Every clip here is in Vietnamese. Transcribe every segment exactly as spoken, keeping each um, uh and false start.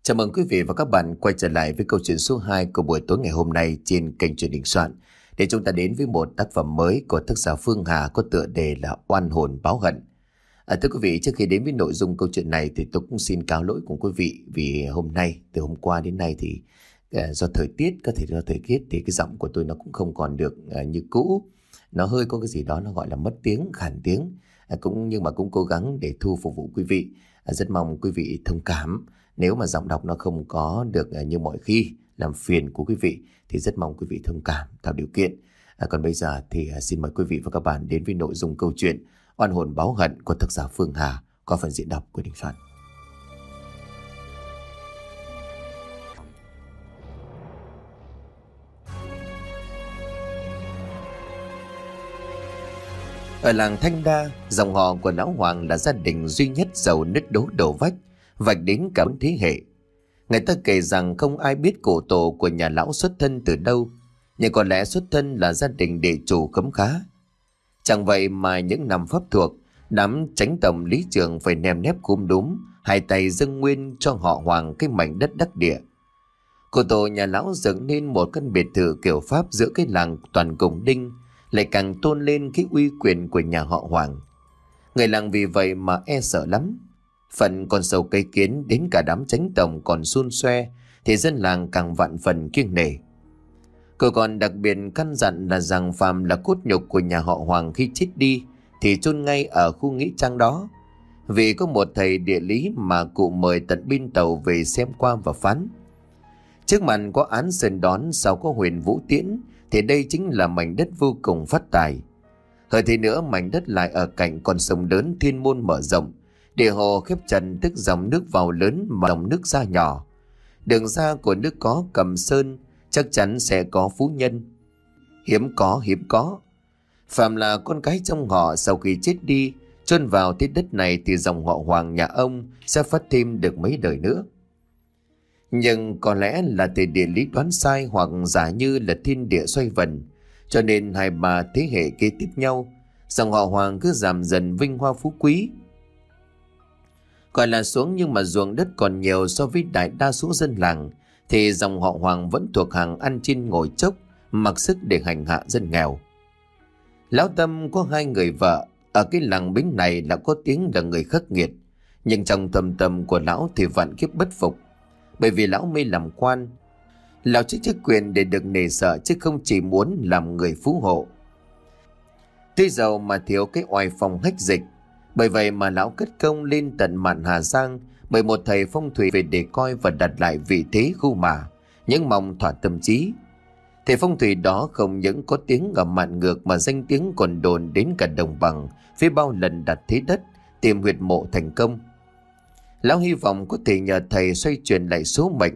Chào mừng quý vị và các bạn quay trở lại với câu chuyện số hai của buổi tối ngày hôm nay trên kênh Truyện Đình Soạn. Để chúng ta đến với một tác phẩm mới của tác giả Phương Hà có tựa đề là Oan hồn báo hận. À, thưa quý vị, trước khi đến với nội dung câu chuyện này thì tôi cũng xin cáo lỗi cùng quý vị vì hôm nay, từ hôm qua đến nay thì uh, do thời tiết, có thể do thời tiết thì cái giọng của tôi nó cũng không còn được uh, như cũ. Nó hơi có cái gì đó nó gọi là mất tiếng, khàn tiếng. Uh, cũng nhưng mà cũng cố gắng để thu phục vụ quý vị. Uh, rất mong quý vị thông cảm. Nếu mà giọng đọc nó không có được như mọi khi làm phiền của quý vị thì rất mong quý vị thông cảm, tạo điều kiện. À, còn bây giờ thì xin mời quý vị và các bạn đến với nội dung câu chuyện Oan hồn báo hận của tác giả Phương Hà qua phần diễn đọc của Đình Soạn. Ở làng Thanh Đa, dòng họ của lão Hoàng là gia đình duy nhất giàu nứt đố đổ vách, vạch đến cả bốn thế hệ. Người ta kể rằng không ai biết cổ tổ của nhà lão xuất thân từ đâu, nhưng có lẽ xuất thân là gia đình địa chủ khấm khá. Chẳng vậy mà những năm pháp thuộc, đám chánh tổng Lý Trường phải nèm nép cúm đúm, hai tay dâng nguyên cho họ Hoàng cái mảnh đất đắc địa. Cổ tổ nhà lão dựng nên một căn biệt thự kiểu Pháp giữa cái làng toàn cổng đinh, lại càng tôn lên cái uy quyền của nhà họ Hoàng. Người làng vì vậy mà e sợ lắm. Phần con sâu cây kiến đến cả đám chánh tổng còn xun xoe thì dân làng càng vạn phần kiêng nể. Cô còn đặc biệt căn dặn là rằng phàm là cốt nhục của nhà họ Hoàng khi chết đi thì chôn ngay ở khu nghĩa trang đó. Vì có một thầy địa lý mà cụ mời tận biên tàu về xem qua và phán: trước mặt có án sơn đón, sau có huyền vũ tiễn, thì đây chính là mảnh đất vô cùng phát tài. Hơn thế nữa, mảnh đất lại ở cạnh con sông lớn Thiên Môn mở rộng, địa hồ khép trần, tức dòng nước vào lớn mà dòng nước ra nhỏ. Đường ra của nước có Cầm Sơn, chắc chắn sẽ có phú nhân. Hiếm có hiếm có Phạm là con cái trong họ sau khi chết đi chôn vào thế đất này thì dòng họ Hoàng nhà ông sẽ phát thêm được mấy đời nữa. Nhưng có lẽ là thầy địa lý đoán sai, hoặc giả như là thiên địa xoay vần, cho nên hai ba thế hệ kế tiếp nhau, dòng họ Hoàng cứ giảm dần vinh hoa phú quý. Gọi là xuống, nhưng mà ruộng đất còn nhiều so với đại đa số dân làng, thì dòng họ Hoàng vẫn thuộc hàng ăn trên ngồi chốc, mặc sức để hành hạ dân nghèo. Lão Tâm có hai người vợ, ở cái làng Bính này là có tiếng là người khắc nghiệt, nhưng trong thâm tâm của lão thì vạn kiếp bất phục, bởi vì lão mê làm quan. Lão chức chức quyền để được nể sợ, chứ không chỉ muốn làm người phú hộ. Tuy giàu mà thiếu cái oai phong hách dịch, bởi vậy mà lão cất công lên tận mạn Hà Giang bởi một thầy phong thủy về để coi và đặt lại vị thế khu mả, những mong thỏa tâm trí. Thầy phong thủy đó không những có tiếng ở mạn ngược mà danh tiếng còn đồn đến cả đồng bằng với bao lần đặt thế đất tìm huyệt mộ thành công. Lão hy vọng có thể nhờ thầy xoay chuyển lại số mệnh.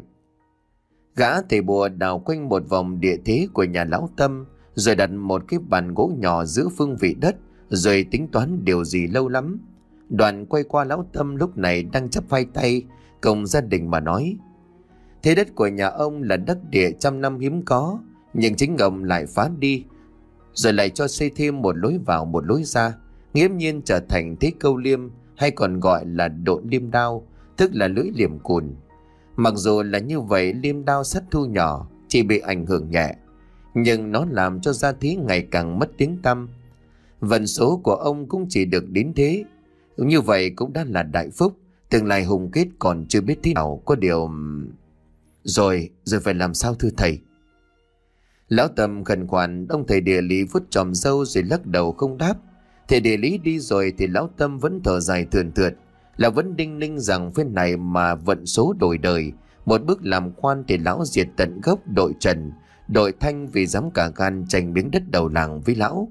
Gã thầy bùa đào quanh một vòng địa thế của nhà lão Tâm, rồi đặt một cái bàn gỗ nhỏ giữa phương vị đất, rồi tính toán điều gì lâu lắm. Đoàn quay qua lão Tâm lúc này đang chắp hai tay cùng gia đình mà nói: thế đất của nhà ông là đất địa trăm năm hiếm có, nhưng chính ông lại phá đi, rồi lại cho xây thêm một lối vào một lối ra, nghiễm nhiên trở thành thế câu liêm, hay còn gọi là độn liêm đao, tức là lưỡi liềm cùn. Mặc dù là như vậy, liêm đao sát thu nhỏ chỉ bị ảnh hưởng nhẹ, nhưng nó làm cho gia thế ngày càng mất tiếng tăm. Vận số của ông cũng chỉ được đến thế. Như vậy cũng đã là đại phúc, tương lai hùng kết còn chưa biết thế nào. Có điều... Rồi, rồi phải làm sao thưa thầy? Lão Tâm khẩn khoản. Ông thầy địa lý vuốt chòm râu rồi lắc đầu không đáp. Thầy địa lý đi rồi thì lão Tâm vẫn thở dài thườn thượt, là vẫn đinh ninh rằng phía này mà vận số đổi đời, một bước làm quan thì lão diệt tận gốc đội Trần, đội Thanh vì dám cả gan tranh miếng đất đầu làng với lão.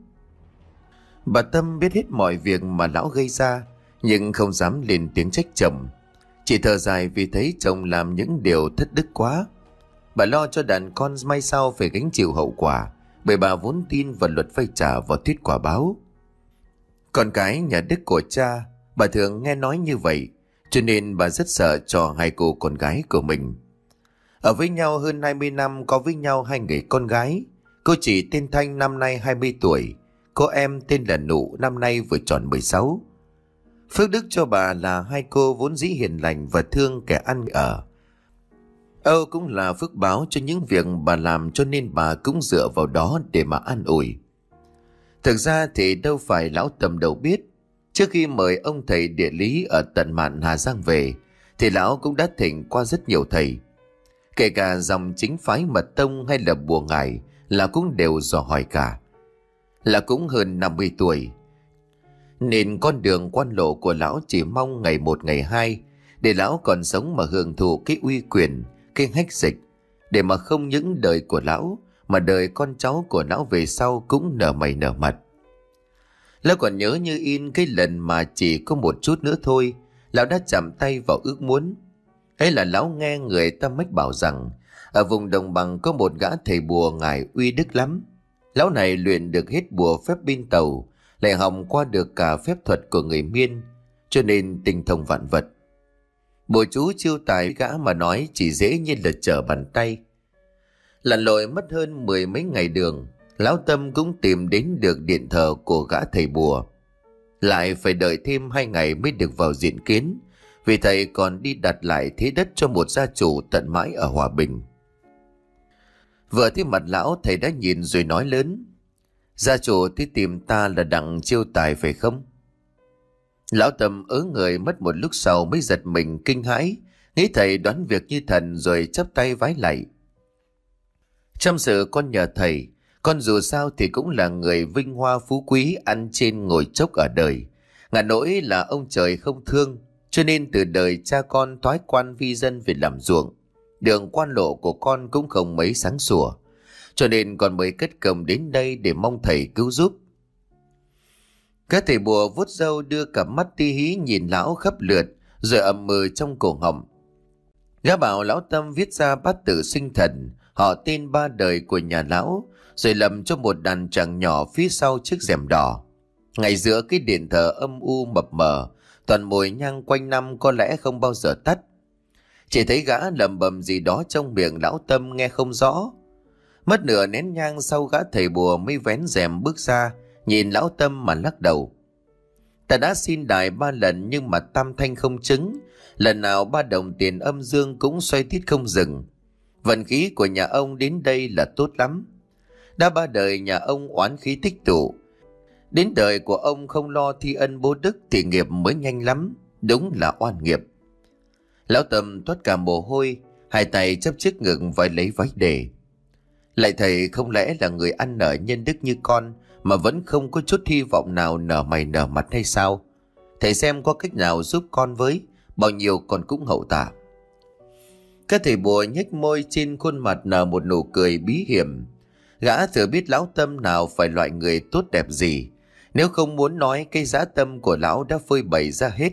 Bà Tâm biết hết mọi việc mà lão gây ra, nhưng không dám lên tiếng trách chồng. Chỉ thở dài vì thấy chồng làm những điều thất đức quá. Bà lo cho đàn con mai sau phải gánh chịu hậu quả, bởi bà vốn tin vào luật vay trả và thuyết quả báo. Con cái nhà đức của cha, bà thường nghe nói như vậy, cho nên bà rất sợ cho hai cô con gái của mình. Ở với nhau hơn hai mươi năm, có với nhau hai người con gái. Cô chị tên Thanh năm nay hai mươi tuổi, cô em tên là Nụ năm nay vừa tròn mười sáu. Phước đức cho bà là hai cô vốn dĩ hiền lành và thương kẻ ăn ở. Âu cũng là phước báo cho những việc bà làm, cho nên bà cũng dựa vào đó để mà an ủi. Thực ra thì đâu phải lão Tâm đâu biết. Trước khi mời ông thầy địa lý ở tận mạn Hà Giang về thì lão cũng đã thỉnh qua rất nhiều thầy. Kể cả dòng chính phái Mật Tông hay là Bùa Ngải là cũng đều dò hỏi cả. Là cũng hơn năm mươi tuổi, nên con đường quan lộ của lão chỉ mong ngày một ngày hai để lão còn sống mà hưởng thụ cái uy quyền, cái hách dịch, để mà không những đời của lão mà đời con cháu của lão về sau cũng nở mày nở mặt. Lão còn nhớ như in cái lần mà chỉ có một chút nữa thôi, lão đã chạm tay vào ước muốn. Ấy là lão nghe người ta mách bảo rằng ở vùng đồng bằng có một gã thầy bùa ngải uy đức lắm. Lão này luyện được hết bùa phép bin tàu, lại học qua được cả phép thuật của người Miên, cho nên tinh thông vạn vật. Bùa chú chiêu tài gã mà nói chỉ dễ như là trở bàn tay. Lặn lội mất hơn mười mấy ngày đường, lão Tâm cũng tìm đến được điện thờ của gã thầy bùa. Lại phải đợi thêm hai ngày mới được vào diện kiến, vì thầy còn đi đặt lại thế đất cho một gia chủ tận mãi ở Hòa Bình. Vừa thấy mặt lão, thầy đã nhìn rồi nói lớn: "Gia chủ tới tìm ta là đặng chiêu tài phải không?" Lão Tâm ớ người mất một lúc sau mới giật mình kinh hãi, nghĩ thầy đoán việc như thần rồi chắp tay vái lạy: "Trăm sự con nhờ thầy, con dù sao thì cũng là người vinh hoa phú quý, ăn trên ngồi chốc ở đời. Ngả nỗi là ông trời không thương, cho nên từ đời cha con thoái quan vi dân về làm ruộng. Đường quan lộ của con cũng không mấy sáng sủa, cho nên con mới kết công đến đây để mong thầy cứu giúp." Các thầy bùa vuốt râu đưa cặp mắt ti hí nhìn lão khắp lượt, rồi ậm ừ trong cổ họng. Gã bảo lão Tâm viết ra bát tự sinh thần, họ tên ba đời của nhà lão, rồi lầm cho một đàn tràng nhỏ phía sau chiếc rèm đỏ. Ngay giữa cái điện thờ âm u mập mờ, toàn mùi nhang quanh năm có lẽ không bao giờ tắt. Chỉ thấy gã lầm bầm gì đó trong miệng lão Tâm nghe không rõ. Mất nửa nén nhang sau, gã thầy bùa mới vén rèm bước ra, nhìn lão Tâm mà lắc đầu: "Ta đã xin đài ba lần nhưng mà tam thanh không chứng, lần nào ba đồng tiền âm dương cũng xoay tít không dừng. Vận khí của nhà ông đến đây là tốt lắm. Đã ba đời nhà ông oán khí tích tụ, đến đời của ông không lo thi ân bố đức thì nghiệp mới nhanh lắm, đúng là oan nghiệp." Lão Tâm toát cả mồ hôi, hai tay chấp trước ngực vái lấy vái đề: "Lại thầy, không lẽ là người ăn nở nhân đức như con mà vẫn không có chút hy vọng nào nở mày nở mặt hay sao? Thầy xem có cách nào giúp con với, bao nhiêu con cũng hậu tạ." Các thầy bùa nhếch môi, trên khuôn mặt nở một nụ cười bí hiểm. Gã thừa biết lão Tâm nào phải loại người tốt đẹp gì, nếu không muốn nói cái dã tâm của lão đã phơi bày ra hết.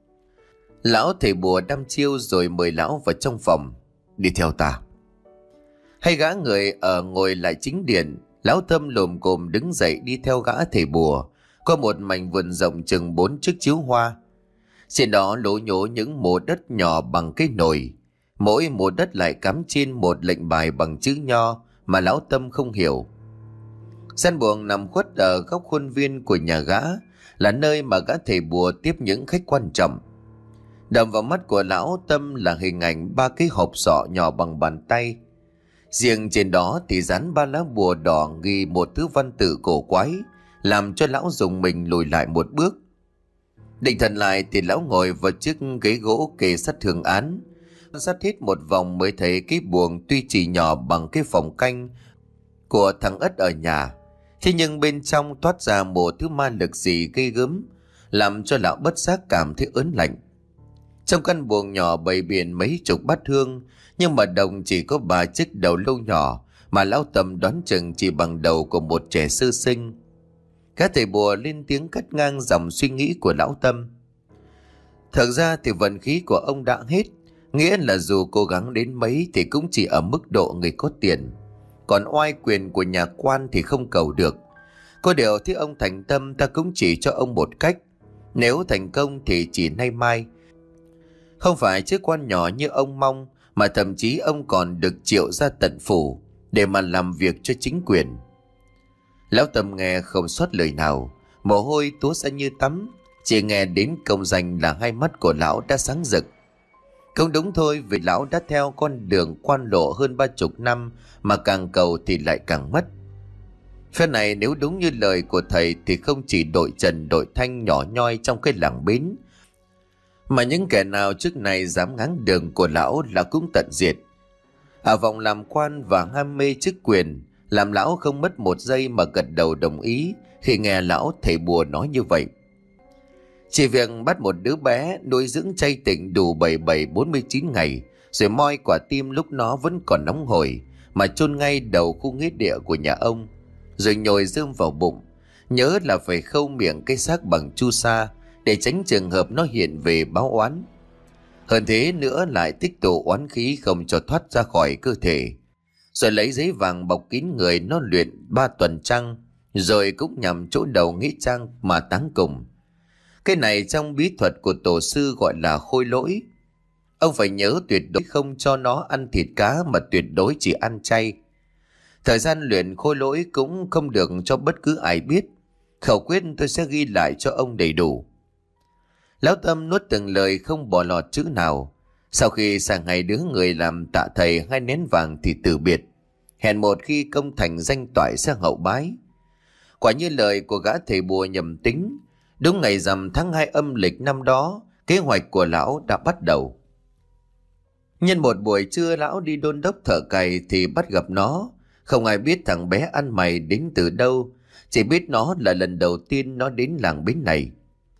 Lão thầy bùa đăm chiêu rồi mời lão vào trong phòng: "Đi theo ta." Hay gã người ở ngồi lại chính điện, lão Tâm lồm cồm đứng dậy đi theo gã thầy bùa qua một mảnh vườn rộng chừng bốn chiếc chiếu hoa. Trên đó lố nhố những mồ đất nhỏ bằng cái nồi, mỗi mồ đất lại cắm trên một lệnh bài bằng chữ nho mà lão Tâm không hiểu. Gian buồng nằm khuất ở góc khuôn viên của nhà gã, là nơi mà gã thầy bùa tiếp những khách quan trọng. Đập vào mắt của lão Tâm là hình ảnh ba cái hộp sọ nhỏ bằng bàn tay. Riêng trên đó thì dán ba lá bùa đỏ ghi một thứ văn tự cổ quái, làm cho lão dùng mình lùi lại một bước. Định thần lại thì lão ngồi vào chiếc ghế gỗ kề sát hương án, sát hết một vòng mới thấy cái buồng tuy chỉ nhỏ bằng cái phòng canh của thằng Ất ở nhà, thế nhưng bên trong toát ra một thứ ma lực gì ghê gớm, làm cho lão bất giác cảm thấy ớn lạnh. Trong căn buồng nhỏ bày biện mấy chục bát hương, nhưng mà đồng chỉ có ba chiếc đầu lâu nhỏ, mà lão Tâm đoán chừng chỉ bằng đầu của một trẻ sơ sinh. Các thầy bùa lên tiếng cắt ngang dòng suy nghĩ của lão Tâm: "Thật ra thì vận khí của ông đã hết, nghĩa là dù cố gắng đến mấy thì cũng chỉ ở mức độ người có tiền, còn oai quyền của nhà quan thì không cầu được. Có điều thế ông thành tâm, ta cũng chỉ cho ông một cách, nếu thành công thì chỉ nay mai. Không phải chức quan nhỏ như ông mong, mà thậm chí ông còn được triệu ra tận phủ để mà làm việc cho chính quyền." Lão Tâm nghe không sót lời nào, mồ hôi túa ra như tắm, chỉ nghe đến công danh là hai mắt của lão đã sáng rực. Không đúng thôi, vì lão đã theo con đường quan lộ hơn ba chục năm, mà càng cầu thì lại càng mất. Phe này nếu đúng như lời của thầy thì không chỉ đội Trần đội Thanh nhỏ nhoi trong cái làng Bến, mà những kẻ nào trước này dám ngáng đường của lão là cũng tận diệt. À, vọng làm quan và ham mê chức quyền làm lão không mất một giây mà gật đầu đồng ý khi nghe lão thầy bùa nói như vậy. Chỉ việc bắt một đứa bé nuôi dưỡng chay tịnh đủ bảy bảy bốn mươi chín ngày, rồi moi quả tim lúc nó vẫn còn nóng hổi mà chôn ngay đầu khu nghĩa địa của nhà ông, rồi nhồi rơm vào bụng. Nhớ là phải khâu miệng cái xác bằng chu sa để tránh trường hợp nó hiện về báo oán. Hơn thế nữa lại tích tụ oán khí không cho thoát ra khỏi cơ thể, rồi lấy giấy vàng bọc kín người nó luyện ba tuần trăng, rồi cũng nhằm chỗ đầu nghĩa trang mà táng cùng. Cái này trong bí thuật của tổ sư gọi là khôi lỗi. Ông phải nhớ tuyệt đối không cho nó ăn thịt cá, mà tuyệt đối chỉ ăn chay. Thời gian luyện khôi lỗi cũng không được cho bất cứ ai biết. Khẩu quyết tôi sẽ ghi lại cho ông đầy đủ. Lão Tâm nuốt từng lời không bỏ lọt chữ nào. Sau khi sang ngày đứa người làm tạ thầy hai nén vàng thì từ biệt, hẹn một khi công thành danh toại sẽ hậu bái. Quả như lời của gã thầy bùa nhầm tính, đúng ngày rằm tháng hai âm lịch năm đó, kế hoạch của lão đã bắt đầu. Nhân một buổi trưa lão đi đôn đốc thợ cày thì bắt gặp nó. Không ai biết thằng bé ăn mày đến từ đâu, chỉ biết nó là lần đầu tiên nó đến làng Bến này.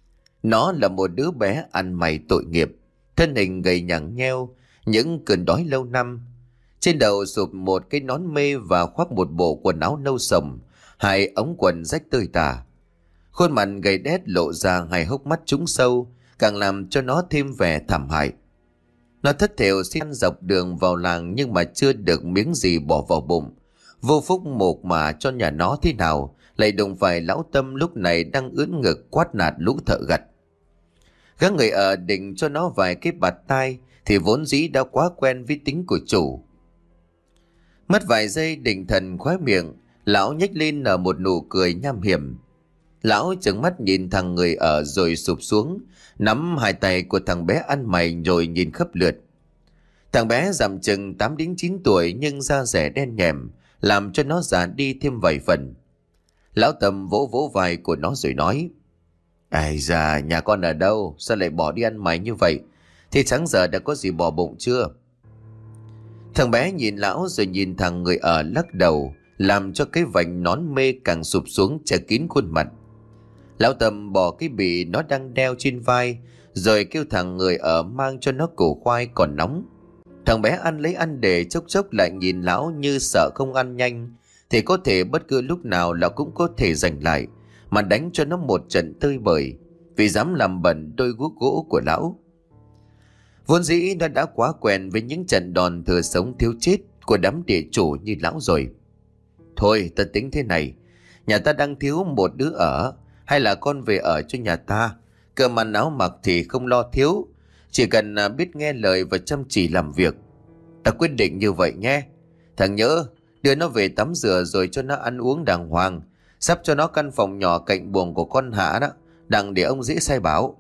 Nó là một đứa bé ăn mày tội nghiệp, thân hình gầy nhẳng nheo, những cơn đói lâu năm. Trên đầu sụp một cái nón mê và khoác một bộ quần áo nâu sầm, hai ống quần rách tơi tả. Khuôn mặt gầy đét lộ ra hai hốc mắt trũng sâu, càng làm cho nó thêm vẻ thảm hại. Nó thất thểu xin dọc đường vào làng nhưng mà chưa được miếng gì bỏ vào bụng. Vô phúc một mà cho nhà nó thế nào, lại đụng phải lão Tâm lúc này đang ưỡn ngực quát nạt lũ thợ gặt. Các người ở định cho nó vài cái bạt tai thì vốn dĩ đã quá quen với tính của chủ. Mất vài giây định thần khóe miệng, lão nhếch lên nở một nụ cười nham hiểm. Lão trừng mắt nhìn thằng người ở rồi sụp xuống, nắm hai tay của thằng bé ăn mày rồi nhìn khắp lượt. Thằng bé dằm chừng tám đến chín tuổi nhưng da rẻ đen nhèm, làm cho nó già đi thêm vài phần. Lão Tâm vỗ vỗ vai của nó rồi nói: Ai da, nhà con ở đâu, sao lại bỏ đi ăn mày như vậy? Thì sáng giờ đã có gì bỏ bụng chưa? Thằng bé nhìn lão rồi nhìn thằng người ở lắc đầu, làm cho cái vành nón mê càng sụp xuống che kín khuôn mặt. Lão Tâm bỏ cái bị nó đang đeo trên vai, rồi kêu thằng người ở mang cho nó củ khoai còn nóng. Thằng bé ăn lấy ăn để chốc chốc lại nhìn lão như sợ không ăn nhanh thì có thể bất cứ lúc nào lão cũng có thể giành lại, mà đánh cho nó một trận tơi bời vì dám làm bẩn đôi guốc gỗ của lão. Vốn dĩ nó đã quá quen với những trận đòn thừa sống thiếu chết của đám địa chủ như lão rồi. Thôi ta tính thế này, nhà ta đang thiếu một đứa ở, hay là con về ở cho nhà ta. Cơm ăn áo mặc thì không lo thiếu, chỉ cần biết nghe lời và chăm chỉ làm việc. Ta quyết định như vậy nhé. Thằng nhớ đưa nó về tắm rửa rồi cho nó ăn uống đàng hoàng, sắp cho nó căn phòng nhỏ cạnh buồng của con Hạ đó, đặng để ông dễ sai bảo.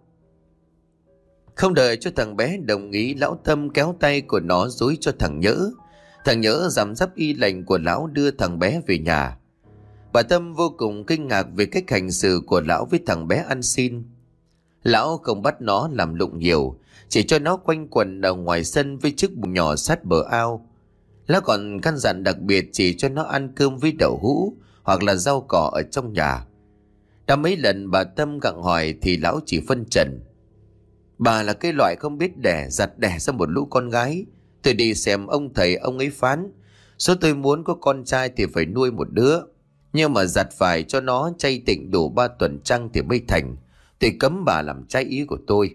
Không đợi cho thằng bé đồng ý, lão Tâm kéo tay của nó dúi cho thằng Nhớ. Thằng Nhớ dám dấp y lệnh của lão đưa thằng bé về nhà. Bà Tâm vô cùng kinh ngạc về cách hành xử của lão với thằng bé ăn xin. Lão không bắt nó làm lụng nhiều, chỉ cho nó quanh quần ở ngoài sân với chiếc bụng nhỏ sát bờ ao. Lão còn căn dặn đặc biệt chỉ cho nó ăn cơm với đậu hũ hoặc là rau cỏ ở trong nhà. Đã mấy lần bà Tâm gặng hỏi thì lão chỉ phân trần: Bà là cái loại không biết đẻ, giặt đẻ ra một lũ con gái. Tôi đi xem ông thầy, ông ấy phán số tôi muốn có con trai thì phải nuôi một đứa, nhưng mà giặt phải cho nó chay tịnh đủ ba tuần trăng thì mới thành. Tôi cấm bà làm trái ý của tôi.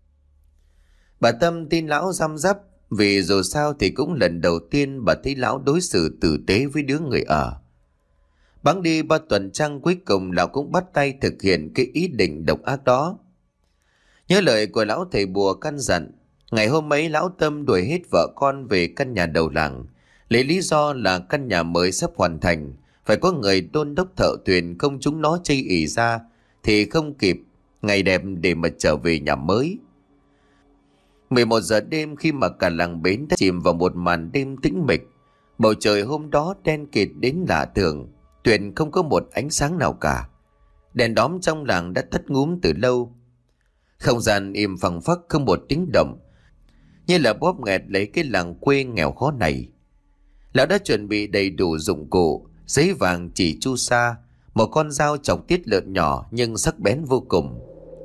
Bà Tâm tin lão răm rắp, vì dù sao thì cũng lần đầu tiên bà thấy lão đối xử tử tế với đứa người ở. Bẵng đi ba tuần trăng, cuối cùng lão cũng bắt tay thực hiện cái ý định độc ác đó. Nhớ lời của lão thầy bùa căn dặn, ngày hôm ấy lão Tâm đuổi hết vợ con về căn nhà đầu làng, lấy lý do là căn nhà mới sắp hoàn thành, phải có người đôn đốc thợ thuyền, không chúng nó chây ỉ ra thì không kịp ngày đẹp để mà trở về nhà mới. mười một giờ đêm, khi mà cả làng Bến đã chìm vào một màn đêm tĩnh mịch, bầu trời hôm đó đen kịt đến lạ thường, tuyệt không có một ánh sáng nào cả. Đèn đóm trong làng đã tắt ngúm từ lâu. Không gian im phăng phắc, không một tiếng động, như là bóp nghẹt lấy cái làng quê nghèo khó này. Lão đã chuẩn bị đầy đủ dụng cụ: giấy vàng, chỉ, chu sa, một con dao chọc tiết lợn nhỏ nhưng sắc bén vô cùng.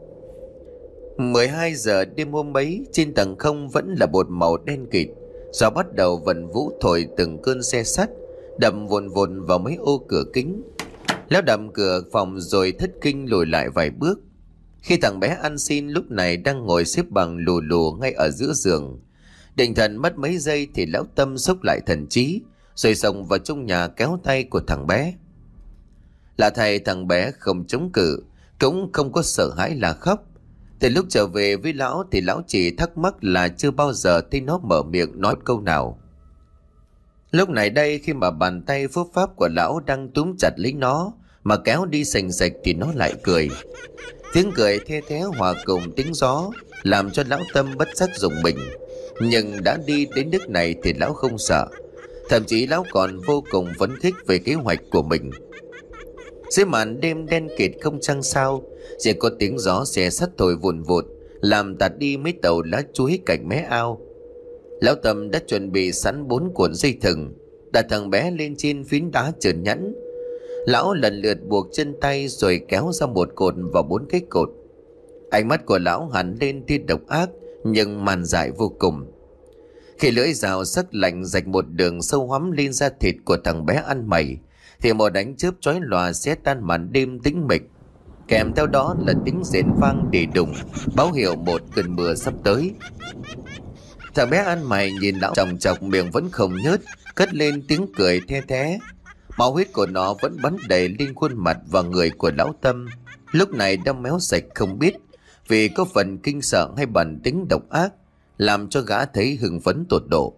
mười hai giờ đêm hôm ấy, trên tầng không vẫn là một màu đen kịt. Gió bắt đầu vần vũ thổi từng cơn xe sắt, đập vồn vồn vào mấy ô cửa kính. Lão đập cửa phòng rồi thất kinh lùi lại vài bước. Khi thằng bé ăn xin lúc này đang ngồi xếp bằng lù lù ngay ở giữa giường, định thần mất mấy giây thì lão Tâm xốc lại thần trí, rồi xông vào trong nhà kéo tay của thằng bé. Lạ thay, thằng bé không chống cự, cũng không có sợ hãi là khóc. Từ lúc trở về với lão thì lão chỉ thắc mắc là chưa bao giờ thấy nó mở miệng nói câu nào. Lúc này đây, khi mà bàn tay phúc pháp của lão đang túm chặt lấy nó mà kéo đi sành sạch thì nó lại cười. Tiếng cười the thé hòa cùng tiếng gió làm cho lão Tâm bất giác rùng mình. Nhưng đã đi đến nước này thì lão không sợ, thậm chí lão còn vô cùng phấn khích về kế hoạch của mình. Dưới màn đêm đen kịt không trăng sao, chỉ có tiếng gió xe sắt thổi vùn vụt làm tạt đi mấy tàu lá chuối cạnh mé ao. Lão Tâm đã chuẩn bị sẵn bốn cuộn dây thừng, đặt thằng bé lên trên phiến đá trơn nhẵn. Lão lần lượt buộc chân tay rồi kéo ra một cột vào bốn cái cột. Ánh mắt của lão hẳn lên tia độc ác nhưng màn dại vô cùng. Khi lưỡi dao sắc lạnh rạch một đường sâu hoắm lên da thịt của thằng bé ăn mày, thì một ánh chớp chói lòa xé tan màn đêm tĩnh mịch. Kèm theo đó là tiếng rền vang để đùng, báo hiệu một cơn mưa sắp tới. Thằng bé ăn mày nhìn lão chòng chọc, miệng vẫn không nhớt, cất lên tiếng cười the thé. Máu huyết của nó vẫn bắn đầy lên khuôn mặt và người của lão Tâm, lúc này đã méo sạch không biết vì có phần kinh sợ hay bản tính độc ác, làm cho gã thấy hưng phấn tột độ.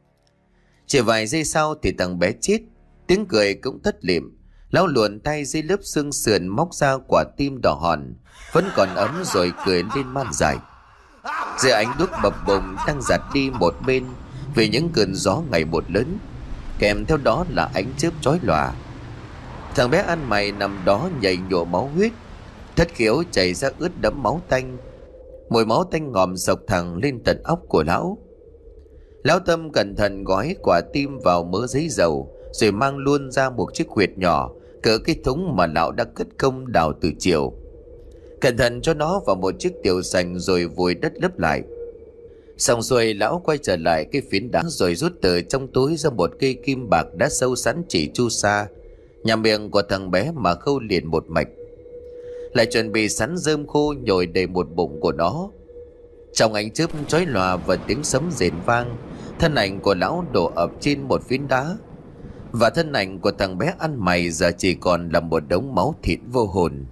Chỉ vài giây sau thì thằng bé chết, tiếng cười cũng thất liệm. Lão luồn tay dưới lớp xương sườn móc ra quả tim đỏ hòn vẫn còn ấm rồi cười lên man dại. Dưới ánh đuốc bập bùng đang giạt đi một bên vì những cơn gió ngày một lớn, kèm theo đó là ánh chớp chói lòa. Thằng bé ăn mày nằm đó nhảy nhụa máu huyết, thất khiếu chảy ra ướt đẫm máu tanh. Mùi máu tanh ngòm sộc thẳng lên tận óc của lão. Lão Tâm cẩn thận gói quả tim vào mớ giấy dầu rồi mang luôn ra một chiếc huyệt nhỏ cỡ cái thúng mà lão đã cất công đào từ chiều. Cẩn thận cho nó vào một chiếc tiểu sành rồi vùi đất lấp lại. Xong xuôi, lão quay trở lại cái phiến đá rồi rút từ trong túi ra một cây kim bạc đã sâu sẵn chỉ chu sa, nhà miệng của thằng bé mà khâu liền một mạch. Lại chuẩn bị sẵn rơm khô nhồi đầy một bụng của nó. Trong ánh chớp chói lòa và tiếng sấm rền vang, thân ảnh của lão đổ ập trên một phiến đá, và thân ảnh của thằng bé ăn mày giờ chỉ còn là một đống máu thịt vô hồn.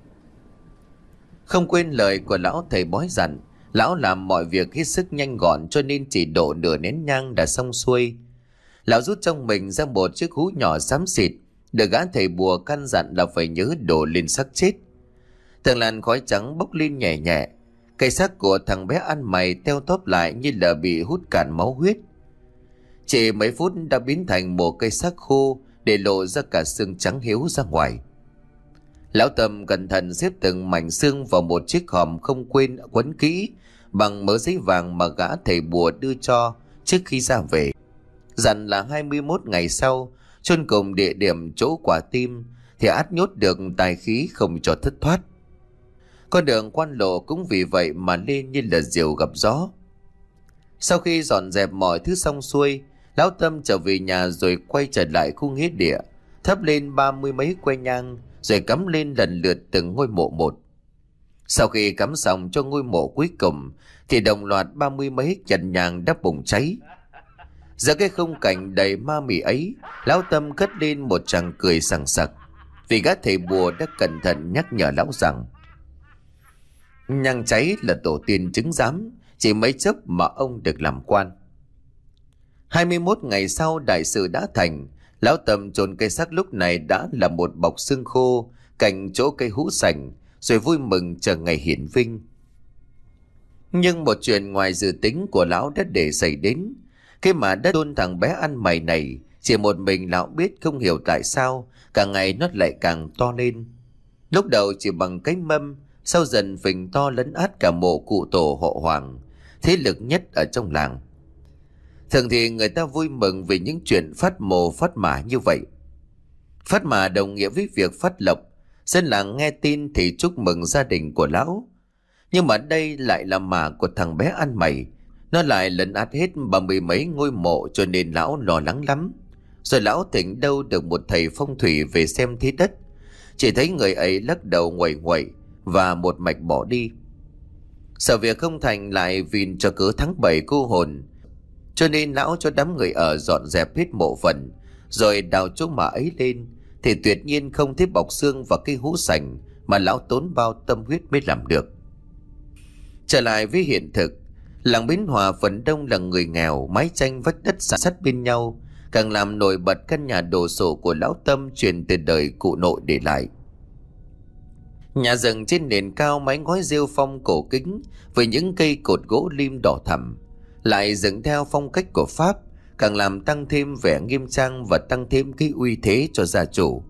Không quên lời của lão thầy bói dặn, lão làm mọi việc hết sức nhanh gọn cho nên chỉ đổ nửa nén nhang đã xong xuôi. Lão rút trong mình ra một chiếc hũ nhỏ xám xịt, được gã thầy bùa căn dặn là phải nhớ đổ lên xác chết. Từng làn khói trắng bốc lên nhẹ nhẹ, cây xác của thằng bé ăn mày teo tóp lại như là bị hút cạn máu huyết. Chỉ mấy phút đã biến thành một cây xác khô, để lộ ra cả xương trắng hiếu ra ngoài. Lão Tâm cẩn thận xếp từng mảnh xương vào một chiếc hòm, không quên quấn kỹ bằng mớ giấy vàng mà gã thầy bùa đưa cho trước khi ra về, dặn là hai mươi mốt ngày sau chôn cùng địa điểm chỗ quả tim thì ắt nhốt được tài khí không cho thất thoát. Con đường quan lộ cũng vì vậy mà lên như là diều gặp gió. Sau khi dọn dẹp mọi thứ xong xuôi, Lão Tâm trở về nhà rồi quay trở lại khu nghĩa địa, thắp lên ba mươi mấy que nhang rồi cắm lên lần lượt từng ngôi mộ một. Sau khi cắm xong cho ngôi mộ cuối cùng thì đồng loạt ba mươi mấy trần nhang đã bùng cháy. Giữa cái khung cảnh đầy ma mị ấy, Lão Tâm cất lên một tràng cười sảng sặc, vì gã thầy bùa đã cẩn thận nhắc nhở lão rằng nhang cháy là tổ tiên chứng giám, chỉ mấy chớp mà ông được làm quan. hai mươi mốt ngày sau đại sự đã thành, Lão Tâm chôn cây xác lúc này đã là một bọc xương khô cạnh chỗ cây hũ sành, rồi vui mừng chờ ngày hiển vinh. Nhưng một chuyện ngoài dự tính của lão đã để xảy đến. Cái mà đất chôn thằng bé ăn mày này, chỉ một mình lão biết, không hiểu tại sao càng ngày nó lại càng to lên. Lúc đầu chỉ bằng cái mâm, sau dần phình to lấn át cả mộ cụ tổ họ Hoàng, thế lực nhất ở trong làng. Thường thì người ta vui mừng vì những chuyện phát mồ phát mả như vậy. Phát mả đồng nghĩa với việc phát lộc. Dân làng nghe tin thì chúc mừng gia đình của lão. Nhưng mà đây lại là mả của thằng bé ăn mày. Nó lại lấn át hết bằng mười mấy ngôi mộ, cho nên lão lo lắng lắm. Rồi lão thỉnh đâu được một thầy phong thủy về xem thế đất. Chỉ thấy người ấy lắc đầu nguậy nguậy và một mạch bỏ đi. Sợ việc không thành lại vin cho cớ tháng bảy cô hồn, cho nên lão cho đám người ở dọn dẹp hết mộ phần, rồi đào chỗ mả ấy lên. Thì tuyệt nhiên không thấy bọc xương và cái hũ sành mà lão tốn bao tâm huyết mới làm được. Trở lại với hiện thực, làng Bến Hòa phần đông là người nghèo, mái tranh vách đất san sát bên nhau, càng làm nổi bật căn nhà đồ sộ của lão Tâm truyền từ đời cụ nội để lại. Nhà rừng trên nền cao, mái ngói rêu phong cổ kính với những cây cột gỗ lim đỏ thẳm, lại dựng theo phong cách của Pháp, càng làm tăng thêm vẻ nghiêm trang và tăng thêm cái uy thế cho gia chủ.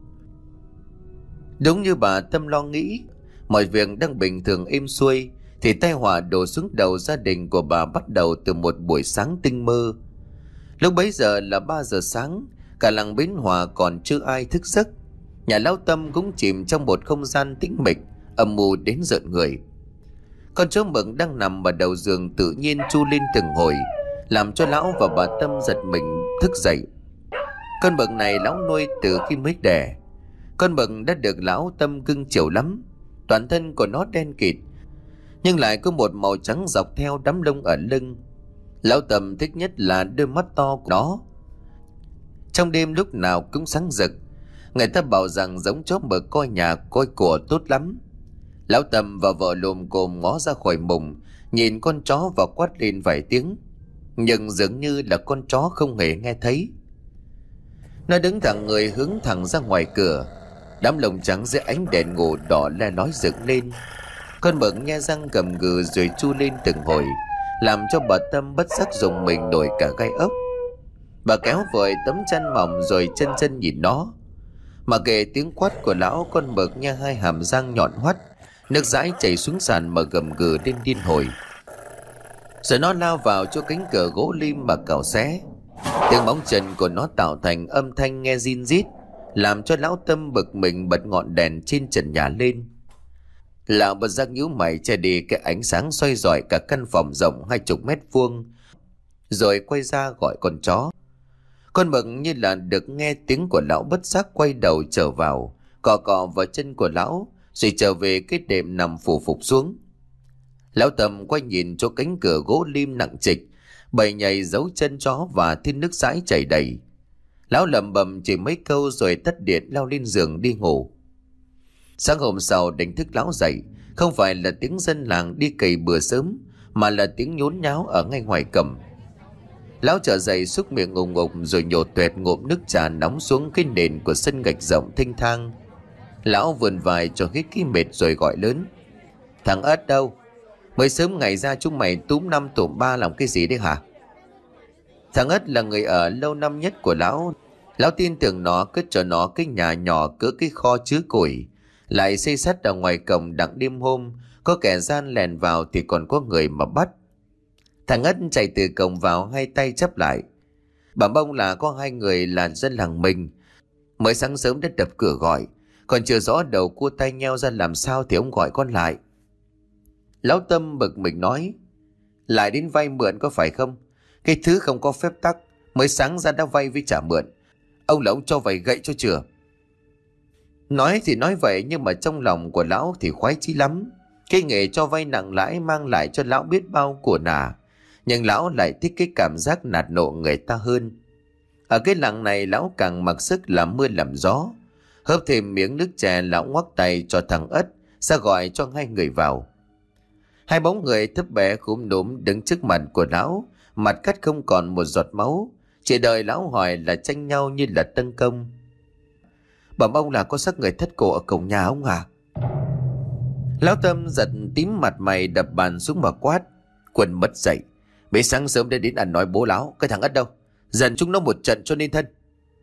Đúng như bà Tâm lo nghĩ, mọi việc đang bình thường êm xuôi thì tai họa đổ xuống đầu gia đình của bà bắt đầu từ một buổi sáng tinh mơ. Lúc bấy giờ là ba giờ sáng, cả làng Bến Hòa còn chưa ai thức giấc. Nhà lão Tâm cũng chìm trong một không gian tĩnh mịch, âm mưu đến rợn người. Con chó mực đang nằm ở đầu giường tự nhiên chu lên từng hồi, làm cho lão và bà Tâm giật mình thức dậy. Con mực này lão nuôi từ khi mới đẻ. Con mực đã được lão Tâm cưng chiều lắm. Toàn thân của nó đen kịt, nhưng lại có một màu trắng dọc theo đám lông ở lưng. Lão Tâm thích nhất là đôi mắt to của nó, trong đêm lúc nào cũng sáng rực. Người ta bảo rằng giống chó mực coi nhà coi của tốt lắm. Lão Tâm và vợ lồm cồm ngó ra khỏi mùng, nhìn con chó và quát lên vài tiếng, nhưng dường như là con chó không hề nghe thấy. Nó đứng thẳng người hướng thẳng ra ngoài cửa. Đám lông trắng dưới ánh đèn ngủ đỏ le lói dựng lên. Con mực nhe răng gầm gừ rồi chu lên từng hồi, làm cho bà Tâm bất giác dùng mình nổi cả gai ốc. Bà kéo vội tấm chăn mỏng rồi chân chân nhìn nó. Mà kệ tiếng quát của lão, con mực nhe hai hàm răng nhọn hoắt, nước dãi chảy xuống sàn mà gầm gừ lên điên hồi. Rồi nó lao vào chỗ cánh cửa gỗ lim mà cào xé. Tiếng móng chân của nó tạo thành âm thanh nghe rin rít, làm cho lão Tâm bực mình bật ngọn đèn trên trần nhà lên. Lão bật giác nhíu mày che đi cái ánh sáng soi rọi cả căn phòng rộng hai chục mét vuông, rồi quay ra gọi con chó. Con mực như là được nghe tiếng của lão bất giác quay đầu trở vào, cọ cọ vào chân của lão, rồi trở về cái đệm nằm phủ phục xuống. Lão Tâm quay nhìn chỗ cánh cửa gỗ lim nặng trịch, bầy nhầy giấu chân chó và thiên nước dãi chảy đầy. Lão lẩm bẩm chỉ mấy câu rồi tắt điện lao lên giường đi ngủ. Sáng hôm sau đánh thức lão dậy, không phải là tiếng dân làng đi cày bừa sớm, mà là tiếng nhốn nháo ở ngay ngoài cổng. Lão trở dậy xúc miệng ngùng ngục rồi nhổ tuẹt ngụm nước trà nóng xuống cái nền của sân gạch rộng thênh thang. Lão vườn vài cho hít khí mệt rồi gọi lớn: "Thằng Ất đâu? Mới sớm ngày ra chúng mày túm năm tụm ba làm cái gì đấy hả?" Thằng Ất là người ở lâu năm nhất của lão. Lão tin tưởng nó cất cho nó cái nhà nhỏ cỡ cái kho chứa củi, lại xây sắt ở ngoài cổng, đặng đêm hôm có kẻ gian lèn vào thì còn có người mà bắt. Thằng Ất chạy từ cổng vào hai tay chắp lại. Bảo bông là có hai người là dân làng mình, mới sáng sớm đã đập cửa gọi, còn chưa rõ đầu cua tay nheo ra làm sao thì ông gọi con lại. Lão Tâm bực mình nói: "Lại đến vay mượn có phải không? Cái thứ không có phép tắc, mới sáng ra đã vay với trả mượn. Ông là ông cho vay gậy cho chừa." Nói thì nói vậy, nhưng mà trong lòng của lão thì khoái chí lắm. Cái nghề cho vay nặng lãi mang lại cho lão biết bao của nà, nhưng lão lại thích cái cảm giác nạt nộ người ta hơn. Ở cái làng này lão càng mặc sức làm mưa làm gió. Hớp thêm miếng nước chè, lão ngoắc tay cho thằng Ất ra gọi cho hai người vào. Hai bóng người thấp bé khúm núm đứng trước mặt của lão, mặt cắt không còn một giọt máu, chỉ đợi lão hỏi là tranh nhau như là tấn công. "Bẩm ông là có xác người thất cổ ở cổng nhà ông à?" Lão Tâm giật tím mặt mày, đập bàn xuống mà quát: Quân mất dậy. Mấy sáng sớm đã đến ăn nói bố láo. Cái thằng Ất đâu? Dần chúng nó một trận cho nên thân.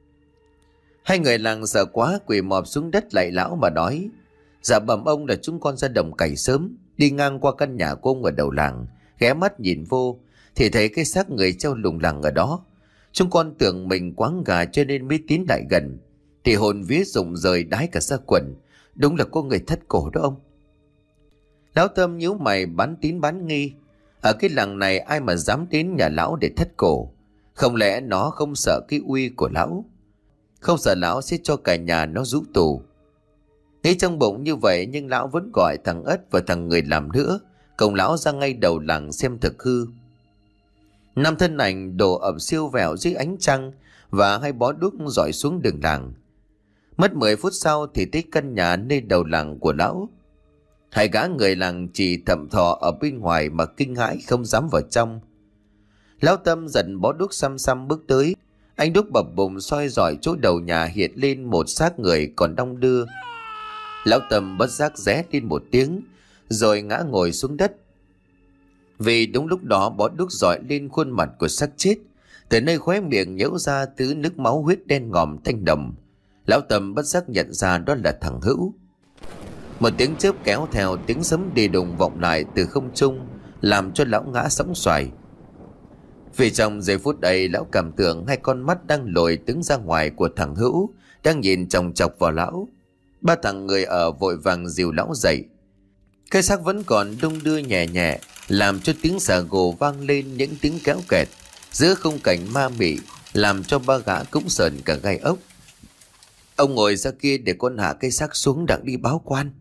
Hai người làng sợ quá quỳ mọp xuống đất lạy lão mà nói: Dạ bẩm ông là chúng con ra đồng cày sớm, đi ngang qua căn nhà của ông ở đầu làng, ghé mắt nhìn vô thì thấy cái xác người treo lủng lẳng ở đó. Chúng con tưởng mình quáng gà cho nên mới tiến lại gần, thì hồn vía rụng rời đái cả ra quần. Đúng là có người thất cổ đó ông. Lão Tâm nhíu mày bán tín bán nghi. Ở cái làng này ai mà dám đến nhà lão để thất cổ? Không lẽ nó không sợ cái uy của lão? Không sợ lão sẽ cho cả nhà nó rũ tù? Nghĩ trong bụng như vậy nhưng lão vẫn gọi thằng Ất và thằng người làm nữa cùng lão ra ngay đầu làng xem thực hư. Năm thân ảnh đổ ập siêu vẹo dưới ánh trăng và hai bó đuốc dọi xuống đường làng. Mất mười phút sau thì tới căn nhà nơi đầu làng của lão. Hai gã người làng chỉ thầm thò ở bên ngoài mà kinh hãi không dám vào trong. Lão Tâm giận bó đuốc xăm xăm bước tới. Anh đuốc bập bùng soi rọi chỗ đầu nhà hiện lên một xác người còn đong đưa. Lão Tâm bất giác ré lên một tiếng rồi ngã ngồi xuống đất. Vì đúng lúc đó bó đuốc rọi lên khuôn mặt của xác chết, từ nơi khóe miệng nhễu ra thứ nước máu huyết đen ngòm thanh đồng. Lão Tâm bất giác nhận ra đó là thằng Hữu. Một tiếng chớp kéo theo tiếng sấm đi đùng vọng lại từ không trung, làm cho lão ngã sóng xoài. Vì trong giây phút ấy lão cảm tưởng hai con mắt đang lồi đứng ra ngoài của thằng Hữu đang nhìn chòng chọc vào lão. Ba thằng người ở vội vàng dìu lão dậy. Cái xác vẫn còn đung đưa nhẹ nhẹ, làm cho tiếng xà gồ vang lên những tiếng kéo kẹt giữa khung cảnh ma mị, làm cho ba gã cũng sờn cả gai ốc. Ông ngồi ra kia để con hạ cái xác xuống đặng đi báo quan.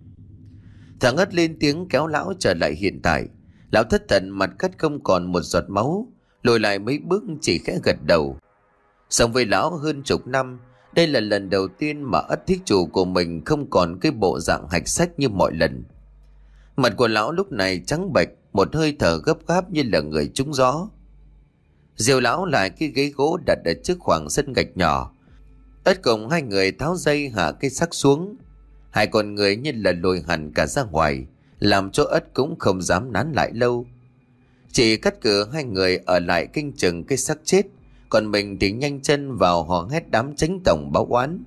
Thằng Ất lên tiếng kéo lão trở lại hiện tại. Lão thất thần mặt cắt không còn một giọt máu, lùi lại mấy bước chỉ khẽ gật đầu. Sống với lão hơn chục năm, đây là lần đầu tiên mà Ất thí chủ của mình không còn cái bộ dạng hạch sách như mọi lần. Mặt của lão lúc này trắng bệch, một hơi thở gấp gáp như là người trúng gió. Dìu lão lại cái ghế gỗ đặt ở trước khoảng sân gạch nhỏ. Ất cùng hai người tháo dây hạ cái xác xuống. Hai con người như là lùi hẳn cả ra ngoài, làm cho Ất cũng không dám nán lại lâu. Chỉ cắt cử hai người ở lại canh chừng cái xác chết, còn mình thì nhanh chân vào hò hét đám chánh tổng báo oán.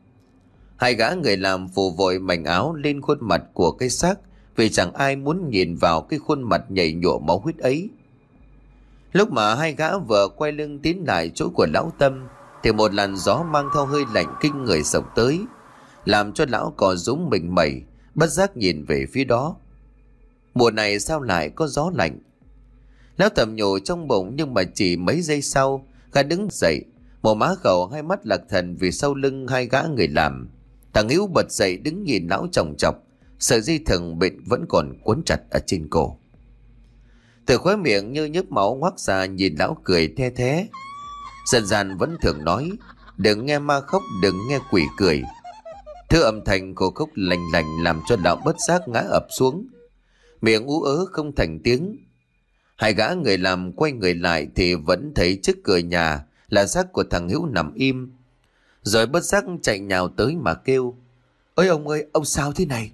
Hai gã người làm phủ vội mảnh áo lên khuôn mặt của cái xác, vì chẳng ai muốn nhìn vào cái khuôn mặt nhầy nhụa máu huyết ấy. Lúc mà hai gã vừa quay lưng tiến lại chỗ của lão Tâm thì một làn gió mang theo hơi lạnh kinh người sộc tới, làm cho lão cò rúm mình mẩy, bất giác nhìn về phía đó. Mùa này sao lại có gió lạnh? Lão thầm nhủ trong bụng, nhưng mà chỉ mấy giây sau gã đứng dậy, một má khẩu hai mắt lạc thần vì sau lưng hai gã người làm. Thằng Hiếu bật dậy đứng nhìn lão chòng chọc, sợi dây thừng bịnh vẫn còn quấn chặt ở trên cổ. Từ khóe miệng như nhớp máu ngoác ra nhìn lão cười the thé. Dân gian vẫn thường nói, đừng nghe ma khóc, đừng nghe quỷ cười. Thứ âm thanh khô khốc lành lành làm cho lão bất giác ngã ập xuống, miệng ú ớ không thành tiếng. Hai gã người làm quay người lại thì vẫn thấy trước cửa nhà là xác của thằng Hiếu nằm im, rồi bất giác chạy nhào tới mà kêu: Ôi ông ơi, ông sao thế này?